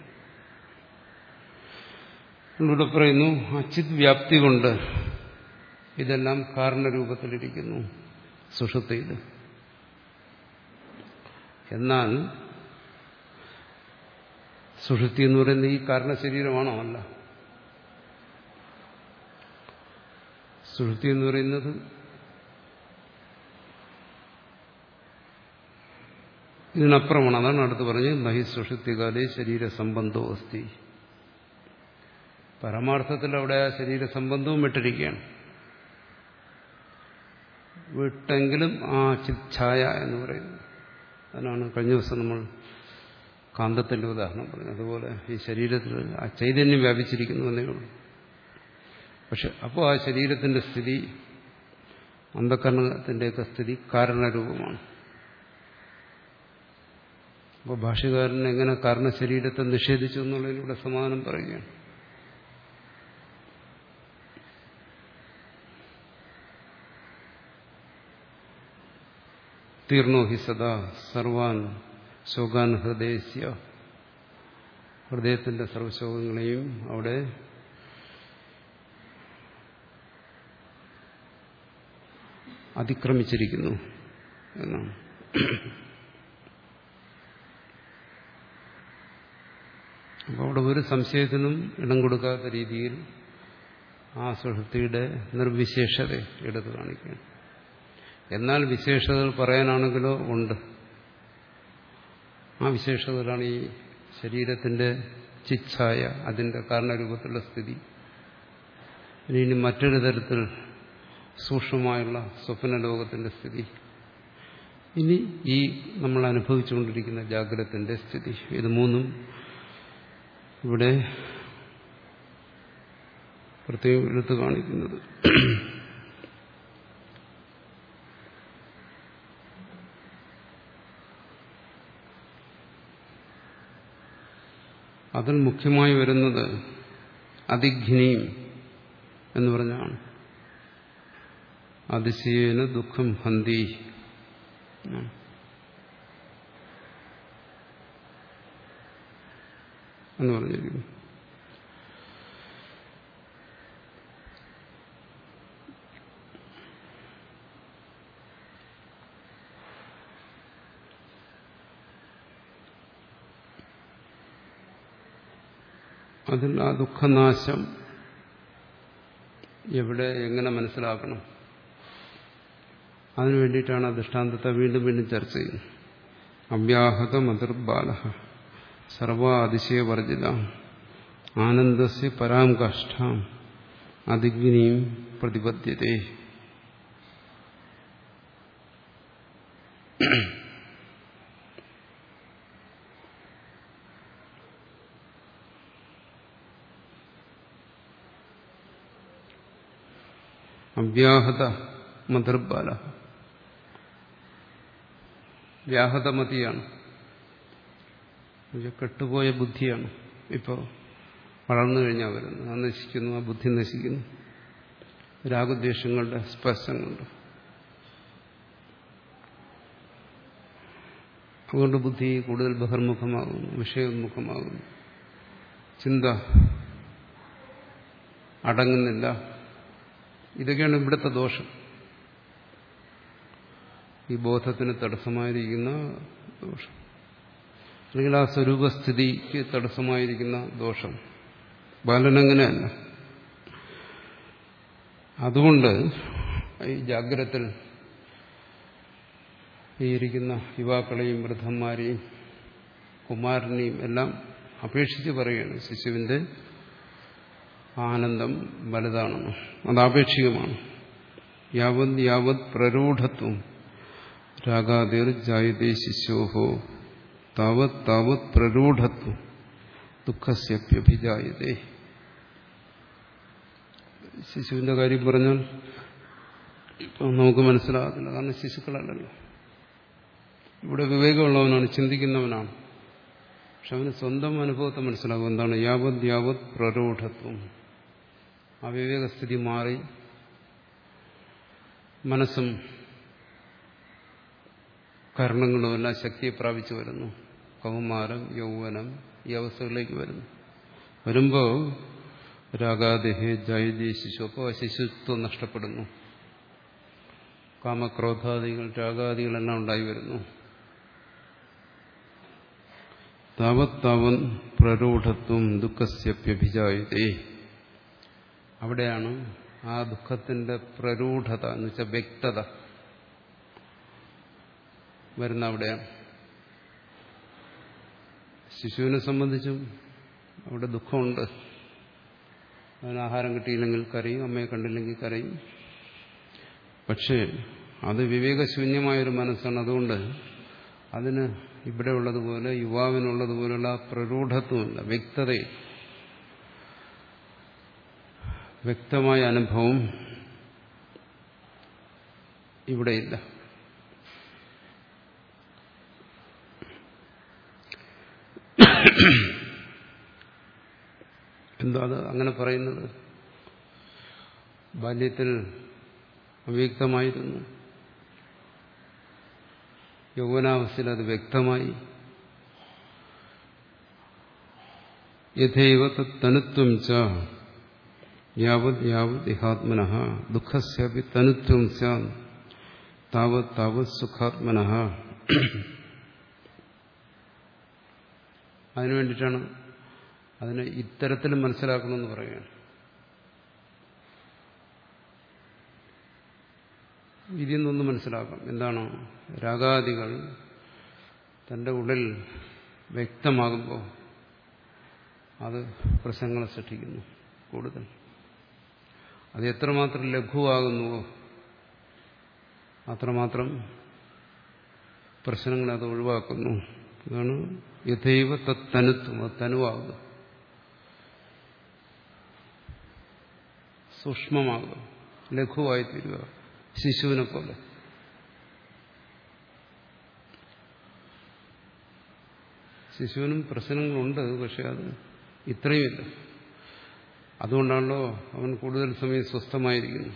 ഇവിടെ പറയുന്നു അച്ചിത് വ്യാപ്തി കൊണ്ട് ഇതെല്ലാം കാരണരൂപത്തിലിരിക്കുന്നു സുഷുപ്തിയിൽ. എന്നാൽ സുഷുപ്തി എന്ന് പറയുന്നത് ഈ കാരണശരീരമാണോ? അല്ല. സുഷുപ്തി എന്ന് പറയുന്നത് ഇതിനപ്പുറമാണ്. അതാണ് അടുത്ത് പറഞ്ഞ് നഹി സുഷുപ്തികാലേ ശരീരസംബന്ധോ അസ്തി. പരമാർത്ഥത്തിൽ അവിടെ ആ ശരീരസംബന്ധവും വിട്ടിരിക്കുകയാണ്. വിട്ടെങ്കിലും ആ ചിച്ഛായ എന്ന് പറയുന്നത്, അതിനാണ് കഴിഞ്ഞ ദിവസം നമ്മൾ കാന്തത്തിന്റെ ഉദാഹരണം പറഞ്ഞത്. അതുപോലെ ഈ ശരീരത്തിൽ ആ ചൈതന്യം വ്യാപിച്ചിരിക്കുന്നു എന്നേ ഉള്ളൂ. പക്ഷെ അപ്പോൾ ആ ശരീരത്തിന്റെ സ്ഥിതി, അന്ധകരണത്തിന്റെയൊക്കെ സ്ഥിതി കാരണരൂപമാണ്. അപ്പോൾ ഭാഷ്യകാരൻ എങ്ങനെ കാരണശരീരത്തെ നിഷേധിച്ചു എന്നുള്ളതിലൂടെ സമാധാനം പറയുകയാണ്. തീർണോ ഹി സദാ സർവാൻ ശോകാൻ ഹൃദയസ്യ. ഹൃദയത്തിന്റെ സർവശോകങ്ങളെയും അവിടെ അതിക്രമിച്ചിരിക്കുന്നു എന്നാണ്. അപ്പോൾ അവിടെ ഒരു സംശയത്തിനും ഇടം കൊടുക്കാത്ത രീതിയിൽ ആ സുഷുപ്തിയുടെ നിർവിശേഷത എടുത്തു കാണിക്കുകയാണ്. എന്നാൽ വിശേഷതകൾ പറയാനാണെങ്കിലോ ഉണ്ട്. ആ വിശേഷതകളാണ് ഈ ശരീരത്തിന്റെ ചിച്ഛായ, അതിന്റെ കാരണരൂപത്തിലുള്ള സ്ഥിതി. ഇനി മറ്റൊരു തരത്തിൽ സൂക്ഷ്മമായുള്ള സ്വപ്നലോകത്തിന്റെ സ്ഥിതി, ഇനി ഈ നമ്മൾ അനുഭവിച്ചുകൊണ്ടിരിക്കുന്ന ജാഗ്രതത്തിന്റെ സ്ഥിതി, ഇത് മൂന്നും ഇവിടെ പ്രത്യേകം എടുത്തു കാണിക്കുന്നത്. അതിൽ മുഖ്യമായി വരുന്നത് അതിഘ്നിയും എന്ന് പറഞ്ഞാണ്. അതിശയേന ദുഃഖം ഹന്തി എന്ന് പറഞ്ഞിരിക്കുന്നു. അതിൽ ആ ദുഃഖനാശം എവിടെ എങ്ങനെ മനസ്സിലാക്കണം, അതിനു വേണ്ടിയിട്ടാണ് ആ ദൃഷ്ടാന്തത്തെ വീണ്ടും വീണ്ടും ചർച്ച ചെയ്യുന്നത്. അവ്യാഹത മതിർബാല സർവ അതിശയവർജിത ആനന്ദസ്യ പരാം കാഷ്ഠാം അതിഗ്നിയും പ്രതിപദ്യതേ. അവ്യാഹത മതിർബാല, വ്യാഹതമതിയാണ്, കെട്ടുപോയ ബുദ്ധിയാണ്. ഇപ്പോൾ വളർന്നു കഴിഞ്ഞാൽ വരുന്നത്, അത് നശിക്കുന്നു, ആ ബുദ്ധി നശിക്കുന്നു രാഗദ്വേഷങ്ങളുടെ സ്പർശം കൊണ്ട്. അതുകൊണ്ട് ബുദ്ധി കൂടുതൽ ബഹിർമുഖമാകുന്നു, വിഷയോന്മുഖമാകുന്നു, ചിന്ത അടങ്ങുന്നില്ല. ഇതൊക്കെയാണ് ഇവിടുത്തെ ദോഷം, ഈ ബോധത്തിന് തടസ്സമായിരിക്കുന്ന ദോഷം, അല്ലെങ്കിൽ ആ സ്വരൂപസ്ഥിതിക്ക് തടസ്സമായിരിക്കുന്ന ദോഷം. ബാലനങ്ങനെയല്ല. അതുകൊണ്ട് ഈ ജാഗ്രതത്തിൽ ഈ ഇരിക്കുന്ന യുവാക്കളെയും വൃദ്ധന്മാരെയും കുമാരനെയും എല്ലാം അപേക്ഷിച്ച് പറയുകയാണ് ശിശുവിന്റെ ആനന്ദം വലുതാണെന്ന്. അത് ആപേക്ഷികമാണ്. യാവത് യാവത് പ്രരൂഢത്വം രാഗാതിർ ജായതേ ശിശോഹോ താവത് താവത് പ്രരൂഢത്വം ദുഃഖസ്യപ്യഭിജായതേ. ശിശുവിന്റെ കാര്യം പറഞ്ഞാൽ നമുക്ക് മനസ്സിലാകത്തില്ല, കാരണം ശിശുക്കളല്ലല്ലോ. ഇവിടെ വിവേകമുള്ളവനാണ്, ചിന്തിക്കുന്നവനാണ്. പക്ഷെ അവന് സ്വന്തം അനുഭവത്തെ മനസ്സിലാകും. എന്താണ് യാവത് യാവത് പ്രരൂഢത്വം. ആ വിവേകസ്ഥിതി മാറി മനസ്സും കർണങ്ങളുമെല്ലാം ശക്തിയെ പ്രാപിച്ചു വരുന്നു. കൗമാരം, യൗവനം, ഈ അവസ്ഥകളിലേക്ക് വരുന്നു. വരുമ്പോൾ രാഗാദേഹേ ജായതേ ശിശു, അപ്പോൾ ശിശുത്വം നഷ്ടപ്പെടുന്നു. കാമക്രോധാദികൾ, രാഗാദികളെല്ലാം ഉണ്ടായി വരുന്നു. താവത് താവൻ പ്രരൂഢത്വം ദുഃഖസ്യപ്യഭിജായതേ. അവിടെയാണ് ആ ദുഃഖത്തിന്റെ പ്രരൂഢത എന്ന് വെച്ചാൽ വ്യക്തത വരുന്ന. അവിടെയാണ് ശിശുവിനെ സംബന്ധിച്ചും അവിടെ ദുഃഖമുണ്ട്. അവന് ആഹാരം കിട്ടിയില്ലെങ്കിൽ കരയും, അമ്മയെ കണ്ടില്ലെങ്കിൽ കരയും. പക്ഷേ അത് വിവേകശൂന്യമായൊരു മനസ്സാണ്. അതുകൊണ്ട് അതിന് ഇവിടെ ഉള്ളതുപോലെ യുവാവിനുള്ളതുപോലുള്ള പ്രരൂഢത്വമില്ല, വ്യക്തതയിൽ വ്യക്തമായ അനുഭവം ഇവിടെയില്ല. എന്താ അത് അങ്ങനെ പറയുന്നത്? ബാല്യത്തിൽ അവ്യക്തമായിരുന്നു, യൗവനാവസ്ഥയിൽ അത് വ്യക്തമായി. യഥൈവ തനുത്വം ച യാവത് യാവത് ഇഹാത്മനഃ ദുഃഖസ്യാപി തനുത്വം സ്യാത് താവത് താവത് സുഖാത്മനഃ. അതിനു വേണ്ടിയിട്ടാണ് അതിനെ ഇത്തരത്തിലും മനസ്സിലാക്കണമെന്ന് പറയുകയാണ്. ഇതിൽ നിന്നൊന്ന് മനസ്സിലാക്കാം. എന്താണ്? രാഗാദികൾ തന്റെ ഉള്ളിൽ വ്യക്തമാകുമ്പോൾ അത് പ്രശ്നങ്ങളെ സൃഷ്ടിക്കുന്നു കൂടുതൽ. അത് എത്രമാത്രം ലഘുവാകുന്നുവോ അത്രമാത്രം പ്രശ്നങ്ങളെ അത് ഒഴിവാക്കുന്നു. അതാണ് യഥൈവ തത്തനുത്വം, അത് തനുവാകുക, സൂക്ഷ്മമാകുക, ലഘുവായിത്തീരുക, ശിശുവിനെ പോലെ. ശിശുവിനും പ്രശ്നങ്ങളുണ്ട്, പക്ഷെ അത് ഇത്രയുമില്ല. അതുകൊണ്ടാണല്ലോ അവൻ കൂടുതൽ സമയം സ്വസ്ഥമായിരിക്കുന്നു.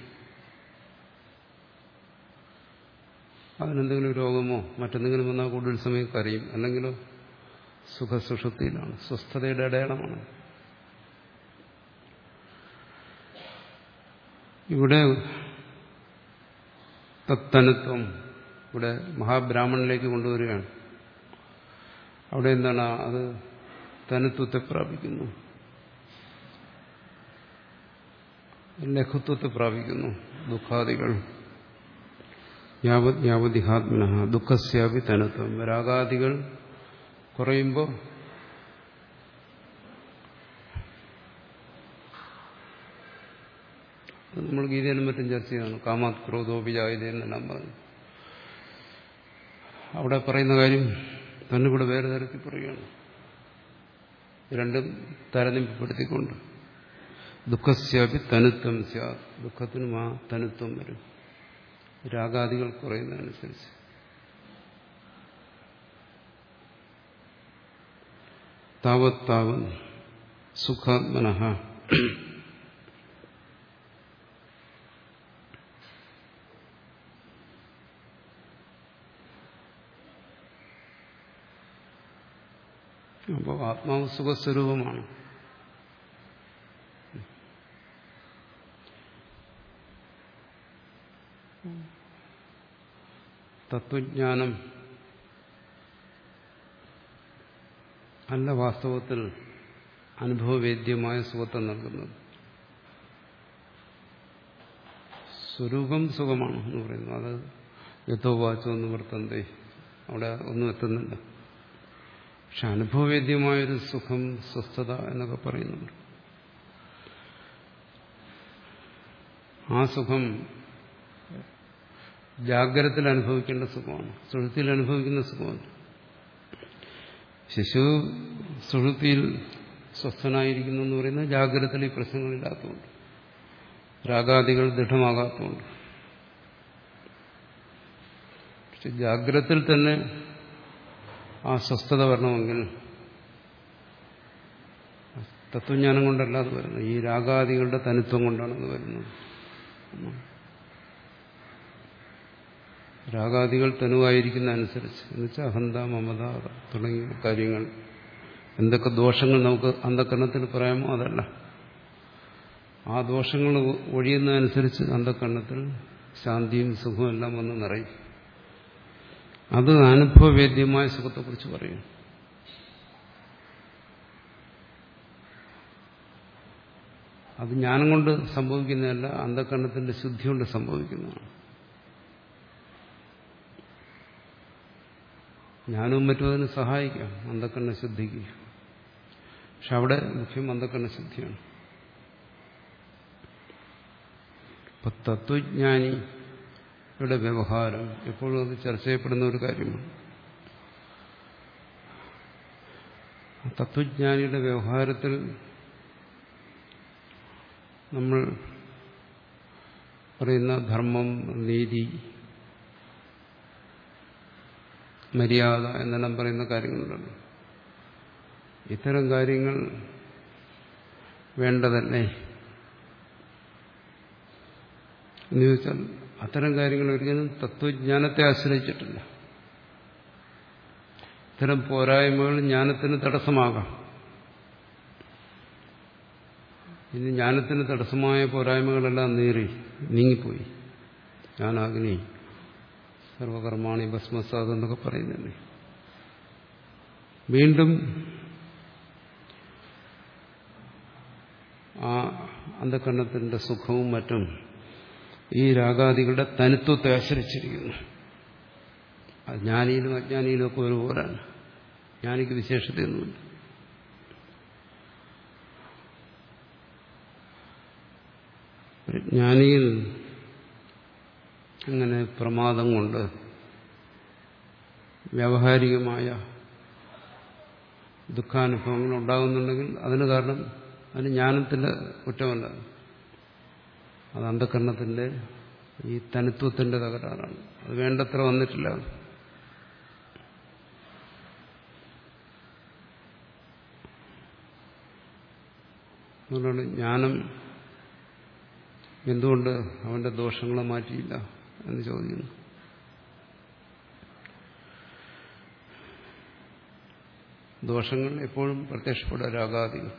അതിനെന്തെങ്കിലും രോഗമോ മറ്റെന്തെങ്കിലും വന്നാൽ കൂടുതൽ സമയം കരയും, അല്ലെങ്കിലോ സുഖസുഷുപ്തിയിലാണ്. സ്വസ്ഥതയുടെ അടയാളമാണ്. ഇവിടെ തത്തനുത്വം ഇവിടെ മഹാബ്രാഹ്മണിലേക്ക് കൊണ്ടുവരികയാണ്. അവിടെ എന്താണ്? അത് തനുത്വത്തെ പ്രാപിക്കുന്നു, ലഘുത്വത്തെ പ്രാപിക്കുന്നു. ദുഃഖാദികൾ യാവത് യാവതിഹാത്മന ദുഃഖസ്യാപി തനുത്വം. രാഗാദികൾ കുറയുമ്പോൾ നമ്മൾ ഗീതയിലും മറ്റും ചർച്ച ചെയ്താണ്. കാമാത് ക്രോധോപിജായത എന്നെല്ലാം പറഞ്ഞു. അവിടെ പറയുന്ന കാര്യം തന്നെ ഇവിടെ വേറെ തരത്തിൽ പറയുകയാണ്. രണ്ടും താരതമ്യപ്പെടുത്തിക്കൊണ്ട് ദുഃഖസ്യാപി തനുത്വം സ്യാത്, ദുഃഖത്തിനും ആ തനുത്വം വരും രാഗാദികൾ കുറയുന്നതനുസരിച്ച്. താവത് താവൻ സുഖാത്മനഃ അപ്പോൾ ആത്മാവ് സുഖസ്വരൂപമാണ്. തത്വജ്ഞാനം അല്ല വാസ്തവത്തിൽ അനുഭവവേദ്യമായ സുഖത്തെ നൽകുന്നത്. സ്വരൂപം സുഖമാണ് എന്ന് പറയുന്നു. അത് യഥോവാചോ നിവർത്തന്തേ, അവിടെ ഒന്നും എത്തുന്നില്ല. പക്ഷെ അനുഭവവേദ്യമായൊരു സുഖം, സ്വസ്ഥത എന്നൊക്കെ പറയുന്നുണ്ട്. ആ സുഖം ജാഗ്രതത്തിൽ അനുഭവിക്കേണ്ട സുഖമാണ്, സുഷുപ്തിയിൽ അനുഭവിക്കുന്ന സുഖമാണ്. ശിശു സുഷുപ്തിയിൽ സ്വസ്ഥനായിരിക്കുന്നു എന്ന് പറയുന്നത് ജാഗ്രതയിൽ ഈ പ്രശ്നങ്ങളില്ലാത്തതുകൊണ്ട്, രാഗാദികൾ ദൃഢമാകാത്തതുകൊണ്ട്. പക്ഷെ ജാഗ്രതയിൽ തന്നെ ആ സ്വസ്ഥത വരണമെങ്കിൽ തത്വജ്ഞാനം കൊണ്ടല്ല അത് വരുന്നത്, ഈ രാഗാദികളുടെ തനിത്വം കൊണ്ടാണ് അത് വരുന്നത്. രാഗാദികൾ തനുവായിരിക്കുന്ന അനുസരിച്ച്, എന്നുവെച്ചാൽ അഹന്ത, മമത തുടങ്ങിയ കാര്യങ്ങൾ, എന്തൊക്കെ ദോഷങ്ങൾ നമുക്ക് അന്ധകരണത്തിൽ പറയാമോ അതല്ല. ആ ദോഷങ്ങൾ ഒഴിയുന്നതനുസരിച്ച് അന്ധകരണത്തിൽ ശാന്തിയും സുഖവും എല്ലാം വന്ന് നിറയും. അത് അനുഭവവേദ്യമായ സുഖത്തെക്കുറിച്ച് പറയും. അത് ജ്ഞാനം കൊണ്ട് സംഭവിക്കുന്നതല്ല, അന്ധകരണത്തിന്റെ ശുദ്ധി കൊണ്ട് സംഭവിക്കുന്നതാണ്. ജ്ഞാനവും മറ്റും അതിന് സഹായിക്കാം, അന്ധകരണ ശുദ്ധിക്ക്. പക്ഷെ അവിടെ മുഖ്യം അന്ധകരണ ശുദ്ധിയാണ്. ഇപ്പൊ തത്വജ്ഞാനിയുടെ വ്യവഹാരം എപ്പോഴും അത് ചർച്ച ചെയ്യപ്പെടുന്ന ഒരു കാര്യമാണ്. തത്വജ്ഞാനിയുടെ വ്യവഹാരത്തിൽ നമ്മൾ പറയുന്ന ധർമ്മം, നീതി, മര്യാദ എന്നെല്ലാം പറയുന്ന കാര്യങ്ങളുണ്ടല്ലോ. ഇത്തരം കാര്യങ്ങൾ വേണ്ടതല്ലേ എന്ന് ചോദിച്ചാൽ അത്തരം കാര്യങ്ങൾ ഒരിക്കലും തത്വജ്ഞാനത്തെ ആശ്രയിച്ചിട്ടില്ല. ഇത്തരം പോരായ്മകൾ ജ്ഞാനത്തിന് തടസ്സമാകാം. ഇനി ജ്ഞാനത്തിന് തടസ്സമായ പോരായ്മകളെല്ലാം നേറി നീങ്ങിപ്പോയി. ജ്ഞാനാഗ്നി സർവകർമാണി ഭസ്മസാദ് എന്നൊക്കെ പറയുന്നില്ലേ. വീണ്ടും ആ അന്ധകരണത്തിന്റെ സുഖവും മറ്റും ഈ രാഗാദികളുടെ തനിത്വത്തെ ആശ്രയിച്ചിരിക്കുന്നു. ജ്ഞാനിയിലും അജ്ഞാനിയിലും ഒക്കെ ഒരുപോലാണ്. ജ്ഞാനിക്ക് വിശേഷതയൊന്നുമില്ല. ജ്ഞാനിയിൽ അങ്ങനെ പ്രമാദം കൊണ്ട് വ്യാവഹാരികമായ ദുഃഖാനുഭവങ്ങൾ ഉണ്ടാകുന്നുണ്ടെങ്കിൽ അതിന് കാരണം അതിന് ജ്ഞാനത്തിന്റെ കുറ്റമല്ല, അത് അന്ധകരണത്തിന്റെ ഈ തനിത്വത്തിന്റെ തകരാറാണ്. അത് വേണ്ടത്ര വന്നിട്ടില്ല. അതുകൊണ്ടാണ് ജ്ഞാനം എന്തുകൊണ്ട് അവന്റെ ദോഷങ്ങളെ മാറ്റിയില്ല എന്ന് ചോദിക്കുന്നു. ദോഷങ്ങൾ എപ്പോഴും പ്രത്യക്ഷപ്പെടുക, രാഗാദികൾ.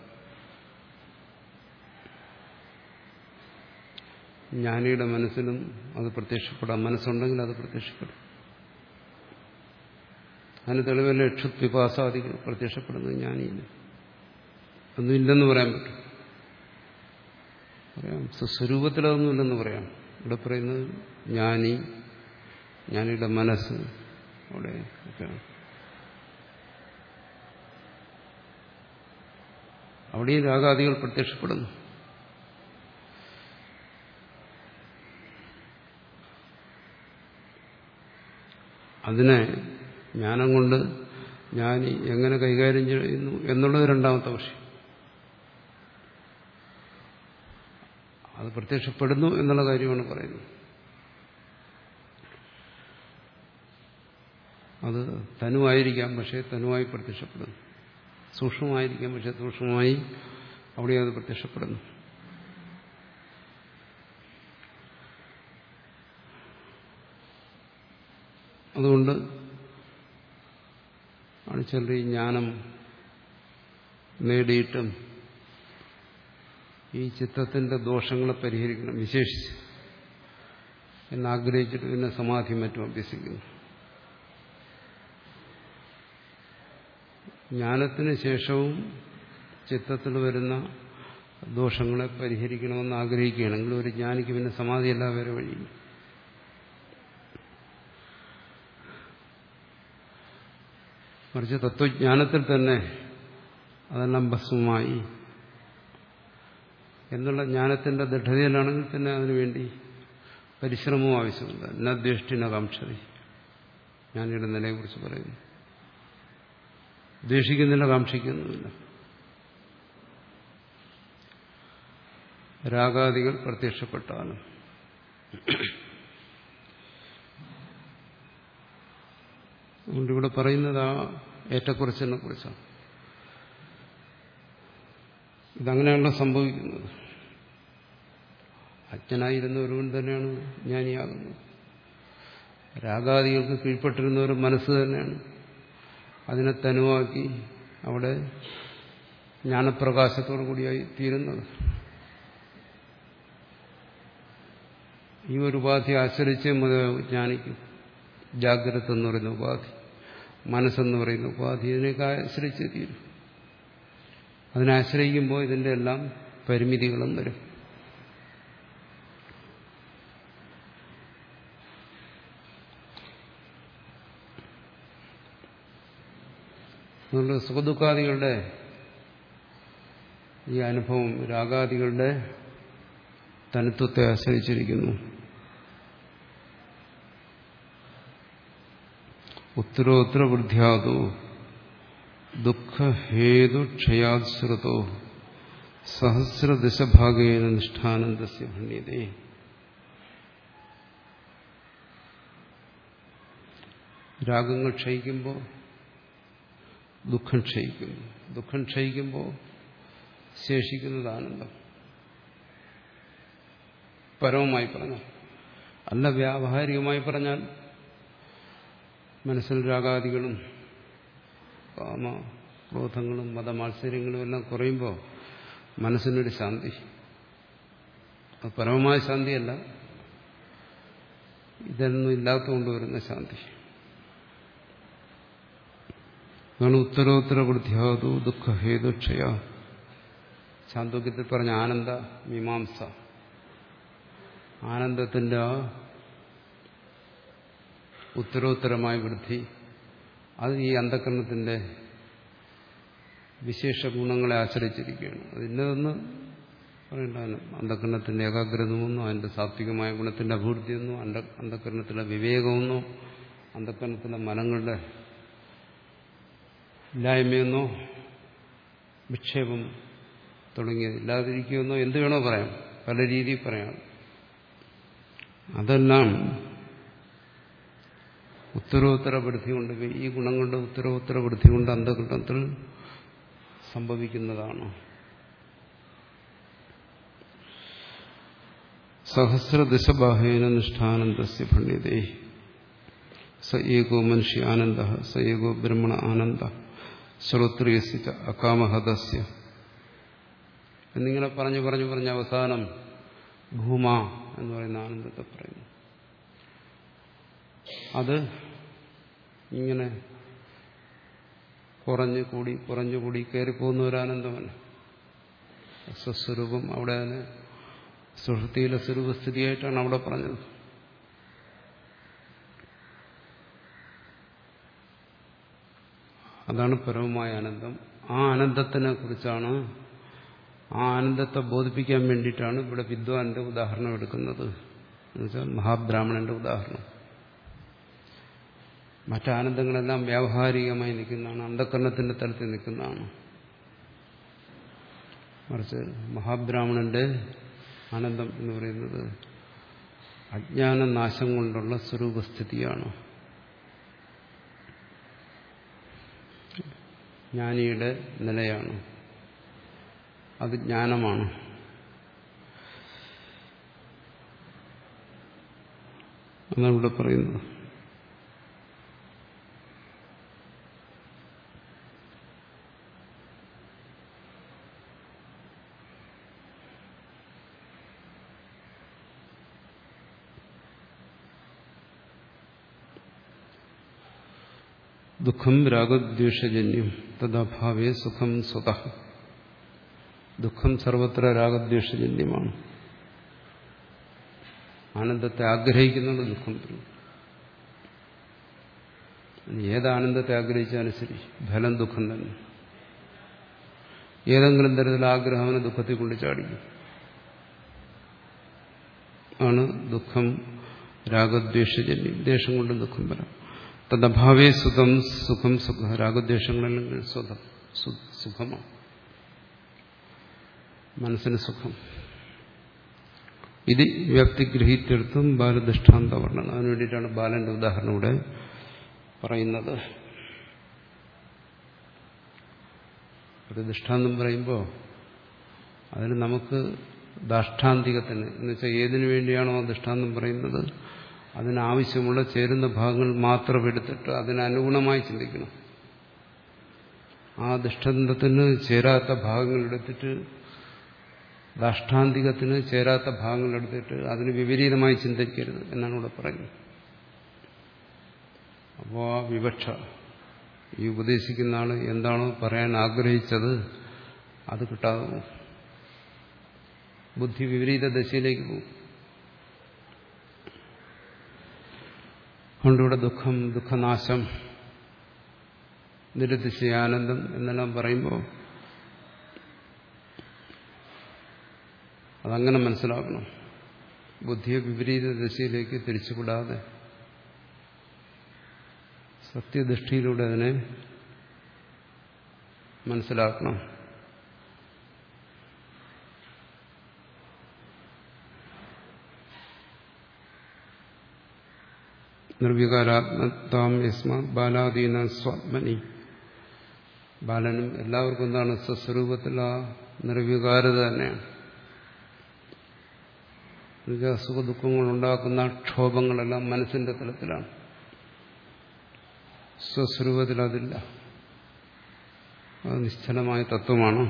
ജ്ഞാനിയുടെ മനസ്സിലും അത് പ്രത്യക്ഷപ്പെടാം. മനസ്സുണ്ടെങ്കിൽ അത് പ്രത്യക്ഷപ്പെടും. അതിന് തെളിവല്ല ക്ഷുത് വിപാസാദികൾ പ്രത്യക്ഷപ്പെടുന്നത് ജ്ഞാനിയില്ല. ഒന്നും ഇല്ലെന്ന് പറയാൻ പറ്റും. പറയാം സ്വരൂപത്തിൽ അതൊന്നുമില്ലെന്ന് പറയാം. ഇവിടെ പറയുന്നത് ജ്ഞാനി, ജ്ഞാനിയുടെ മനസ്സ് അവിടെ ഒക്കെയാണ്. അവിടെയും രാഗാദികൾ പ്രത്യക്ഷപ്പെടുന്നു. അതിനെ ജ്ഞാനം കൊണ്ട് ജ്ഞാനി എങ്ങനെ കൈകാര്യം ചെയ്യുന്നു എന്നുള്ളത് രണ്ടാമത്തെ വിഷയം. അത് പ്രത്യക്ഷപ്പെടുന്നു എന്നുള്ള കാര്യമാണ് പറയുന്നത്. അത് തനുവായിരിക്കാം, പക്ഷേ തനുവായി പ്രത്യക്ഷപ്പെടുന്നു. സൂക്ഷ്മമായിരിക്കാം, പക്ഷെ സൂക്ഷ്മമായി അവിടെ അത് പ്രത്യക്ഷപ്പെടുന്നു. അതുകൊണ്ട് ആണ് ചിലർ ഈ ജ്ഞാനം നേടിയിട്ടും ഈ ചിത്തത്തിന്റെ ദോഷങ്ങളെ പരിഹരിക്കണം വിശേഷിച്ച് എന്നാഗ്രഹിച്ചിട്ട് പിന്നെ സമാധി മറ്റും അഭ്യസിക്കുന്നു. ജ്ഞാനത്തിന് ശേഷവും ചിത്തത്തിൽ വരുന്ന ദോഷങ്ങളെ പരിഹരിക്കണമെന്ന് ആഗ്രഹിക്കുകയാണെങ്കിൽ ഒരു ജ്ഞാനിക്ക് പിന്നെ സമാധിയല്ല വേറെ വഴിയില്ല. മറിച്ച് തത്വജ്ഞാനത്തിൽ തന്നെ അതെല്ലാം ഭസ്മമായി എന്നുള്ള ജ്ഞാനത്തിന്റെ ദൃഢതയിലാണെങ്കിൽ തന്നെ അതിനുവേണ്ടി പരിശ്രമവും ആവശ്യമില്ല. ന ദ്വേഷ്ടിന കാംക്ഷതി, ജ്ഞാനിയുടെ നിലയെക്കുറിച്ച് പറയുന്നു. ദ്വേഷിക്കുന്നില്ല, കാക്ഷിക്കുന്നുമില്ല. രാഗാദികൾ പ്രത്യക്ഷപ്പെട്ടാലും അതുകൊണ്ടിവിടെ പറയുന്നത് ആ ഏറ്റക്കുറച്ചിലിനെ കുറിച്ചാണ്. ഇതങ്ങനെയാണല്ലോ സംഭവിക്കുന്നത്. അജ്ഞനായിരുന്ന ഒരുവൻ തന്നെയാണ് ജ്ഞാനിയാകുന്നത്. രാഗാദികൾക്ക് കീഴ്പ്പെട്ടിരുന്ന ഒരു മനസ്സ് തന്നെയാണ് അതിനെ തനുവാക്കി അവിടെ ജ്ഞാനപ്രകാശത്തോടു കൂടിയായി തീരുന്നത്. ഈ ഒരു ഉപാധി ആശ്രയിച്ച് ജ്ഞാനിക്കും. ജാഗ്രത എന്ന് പറയുന്ന ഉപാധി, മനസ്സെന്ന് പറയുന്ന ഉപാധി, ഇതിനൊക്കെ ആശ്രയിച്ച് തീരും. അതിനാശ്രയിക്കുമ്പോൾ ഇതിന്റെ എല്ലാം പരിമിതികളും വരും. അതുകൊണ്ട് സുഖദുഃഖാദികളുടെ ഈ അനുഭവം രാഗാദികളുടെ തനിത്വത്തെ ആശ്രയിച്ചിരിക്കുന്നു. ഉത്തരോത്തര വൃദ്ധ്യാദോ ദുഃഖഹേതുക്ഷയാശ്രിതോ സഹസ്രദശഭാഗേന നിഷ്ഠാനന്ദസ്യ ഭണ്യതേ. രാഗങ്ങൾ ക്ഷയിക്കുമ്പോൾ ദുഃഖം ക്ഷയിക്കുന്നു. ദുഃഖം ക്ഷയിക്കുമ്പോൾ ശേഷിക്കുന്നത് ആനന്ദം. പരമമായി പറഞ്ഞാൽ, അല്ല വ്യാവഹാരികമായി പറഞ്ഞാൽ മനസ്സിൽ രാഗാദികളും കാമ ക്രോധങ്ങളും മതമാത്സര്യങ്ങളും എല്ലാം കുറയുമ്പോൾ മനസ്സിനൊരു ശാന്തി. അത് പരമമായ ശാന്തിയല്ല, ഇതൊന്നും ഇല്ലാത്തതുകൊണ്ട് വരുന്ന ശാന്തി. അതാണ് ഉത്തരോത്തര വൃദ്ധ്യാദു ദുഃഖഹേതുക്ഷയ. ചാന്തോക്യത്തിൽ പറഞ്ഞ ആനന്ദ മീമാംസ, ആനന്ദത്തിന്റെ ആ ഉത്തരോത്തരമായ വൃദ്ധി, അത് ഈ അന്ധകരണത്തിന്റെ വിശേഷ ഗുണങ്ങളെ ആശ്രയിച്ചിരിക്കുകയാണ്. അതിൻ്റെതൊന്ന് പറയേണ്ടതാണ്. അന്ധകരണത്തിന്റെ ഏകാഗ്രതമെന്നോ അതിന്റെ സാത്വികമായ ഗുണത്തിന്റെ അഭിവൃദ്ധിയെന്നോ അന്ധകരണത്തിലെ വിവേകമെന്നോ അന്ധകരണത്തിലെ മനങ്ങളുടെ ഇല്ലായ്മയെന്നോ വിക്ഷേപം തുടങ്ങിയത് ഇല്ലാതിരിക്കുമെന്നോ എന്ത് വേണോ പറയാം, പല രീതിയിൽ പറയാം. അതെല്ലാം ഉത്തരോത്തര വൃദ്ധി കൊണ്ട്, ഈ ഗുണം കൊണ്ട് ഉത്തരോത്തര വൃദ്ധി കൊണ്ട് അന്ധകരണത്തിൽ സംഭവിക്കുന്നതാണ്. സഹസ്രദശബാഹേന നിഷ്ഠാനന്ദസ്യ ഭണ്യതേ സ ഏകോ മനുഷ്യ ആനന്ദ സ ഏകോ ബ്രഹ്മണ ആനന്ദ ശ്രോത്രിയസ്യ അകാമഹതസ്യ എന്നിങ്ങനെ പറഞ്ഞു പറഞ്ഞു പറഞ്ഞ അവസാനം ഭൂമ എന്ന് പറയുന്ന ആനന്ദത്തെ പറയുന്നു. അത് ഇങ്ങനെ കുറഞ്ഞു കൂടി കുറഞ്ഞു കൂടി കയറിപ്പോകുന്ന ഒരു ആനന്ദമല്ല. സ്വസ്വരൂപം അവിടെ അതിന് സുഷുപ്തിയിലെ സ്വരൂപസ്ഥിതിയായിട്ടാണ് അവിടെ പറഞ്ഞത്. അതാണ് പരമമായ ആനന്ദം. ആ ആനന്ദത്തിനെ കുറിച്ചാണ്, ആ ആനന്ദത്തെ ബോധിപ്പിക്കാൻ വേണ്ടിയിട്ടാണ് ഇവിടെ വിദ്വാന്റെ ഉദാഹരണം എടുക്കുന്നത്. എന്നുവെച്ചാൽ മഹാബ്രാഹ്മണന്റെ ഉദാഹരണം. മറ്റാനന്ദങ്ങളെല്ലാം വ്യാവഹാരികമായി നിൽക്കുന്നതാണ്, അന്ധകരണത്തിന്റെ തലത്തിൽ നിൽക്കുന്നതാണ്. മറിച്ച് മഹാബ്രാഹ്മണന്റെ ആനന്ദം എന്ന് പറയുന്നത് അജ്ഞാനനാശം കൊണ്ടുള്ള സ്വരൂപസ്ഥിതിയാണ്. ജ്ഞാനിയുടെ നിലയാണ്, അത് ജ്ഞാനമാണ്. എന്നാണ് ഇവിടെ പറയുന്നത്. ദുഃഖം രാഗദ്വേഷജന്യം തദഭാവേ സുഖം സ്വതഃ. ദുഃഖം സർവത്ര രാഗദ്വേഷജന്യമാണ്. ആനന്ദത്തെ ആഗ്രഹിക്കുന്നുണ്ട് ദുഃഖം വരും. ഏതാനന്ദത്തെ ആഗ്രഹിച്ചാലും ശരി, ഫലം ദുഃഖം തന്നെ. ഏതെങ്കിലും തരത്തിൽ ആഗ്രഹം ദുഃഖത്തിൽ കൊണ്ട് ചാടിക്കും. ആണ് ദുഃഖം രാഗദ്വേഷജന്യം. ദ്വേഷം കൊണ്ട് ദുഃഖം വരാം. തദ്ഭാവേ സുഖം സുഖം സുഖ. രാഗദ്വേഷങ്ങളല്ലെങ്കിൽ സുഖം സുഖമാണ്, മനസ്സിന് സുഖം. ഇത് വ്യക്തിഗ്രഹീത്യർത്ഥം ബാലദൃഷ്ടാന്ത വർണ്ണന. അതിനു വേണ്ടിയിട്ടാണ് ബാലന്റെ ഉദാഹരണം ഇവിടെ പറയുന്നത്. ഒരു ദൃഷ്ടാന്തം പറയുമ്പോൾ അതിന് നമുക്ക് ദാഷ്ടാന്തികത്തിന്, എന്നുവെച്ചാൽ ഏതിനു വേണ്ടിയാണോ ആ ദൃഷ്ടാന്തം പറയുന്നത് അതിനാവശ്യമുള്ള ചേരുന്ന ഭാഗങ്ങൾ മാത്രം എടുത്തിട്ട് അതിനനുഗുണമായി ചിന്തിക്കണം. ആ ദൃഷ്ടാന്തത്തിന് ചേരാത്ത ഭാഗങ്ങൾ എടുത്തിട്ട്, ദാഷ്ടാന്തികത്തിന് ചേരാത്ത ഭാഗങ്ങൾ എടുത്തിട്ട് അതിന് വിപരീതമായി ചിന്തിക്കരുത് എന്നാണ് ഇവിടെ പറയുന്നത്. അപ്പോൾ ആ വിവക്ഷ, ഈ ഉപദേശിക്കുന്ന ആൾ എന്താണോ പറയാൻ ആഗ്രഹിച്ചത് അത് കിട്ടാതെ പോകും. ബുദ്ധി വിപരീത ദശയിലേക്ക് പോകും. അതുകൊണ്ടിവിടെ ദുഃഖം, ദുഃഖനാശം, നിരതിശയാനന്ദം എന്നെല്ലാം പറയുമ്പോൾ അതങ്ങനെ മനസ്സിലാക്കണം. ബുദ്ധിയെ വിപരീത ദശയിലേക്ക് തിരിച്ചുവിടാതെ സത്യദൃഷ്ടിയിലൂടെ അതിനെ മനസ്സിലാക്കണം. നിർവികാരാത്മതാം യസ്മാത് ബാലാദീന സ്വാത്മനി. ബാലനും എല്ലാവർക്കും എന്താണ് സ്വസ്വരൂപത്തിൽ ആ നിർവികാരത തന്നെയാണ്. സുഖദുഃഖങ്ങൾ ഉണ്ടാക്കുന്ന ക്ഷോഭങ്ങളെല്ലാം മനസ്സിന്റെ തലത്തിലാണ്, സ്വസ്വരൂപത്തിൽ അതില്ല. അത് നിശ്ചലമായ തത്വമാണ്.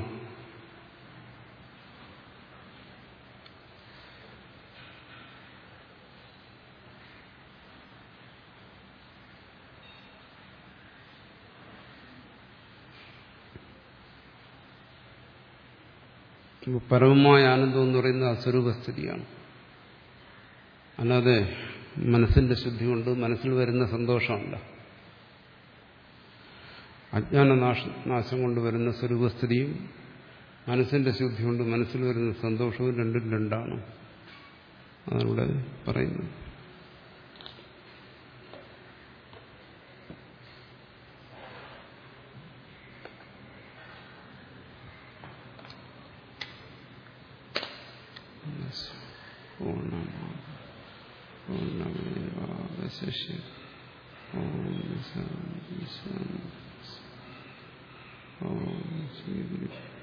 പരമമായ ആനന്ദം എന്ന് പറയുന്നത് അസ്വരൂപസ്ഥിതിയാണ്. അല്ലാതെ മനസ്സിന്റെ ശുദ്ധി കൊണ്ട് മനസ്സിൽ വരുന്ന സന്തോഷമല്ല. അജ്ഞാനനാശ നാശം കൊണ്ട് വരുന്ന സ്വരൂപസ്ഥിതിയും മനസ്സിന്റെ ശുദ്ധി കൊണ്ട് മനസ്സിൽ വരുന്ന സന്തോഷവും രണ്ടും രണ്ടാണ്. അതാണ് ഇവിടെ പറയുന്നത്. പൂർണ്ണമേവാവശിഷ്യം. ഓം ശാന്തി ശാന്തി. ഓം ശ്രീ ഗുരു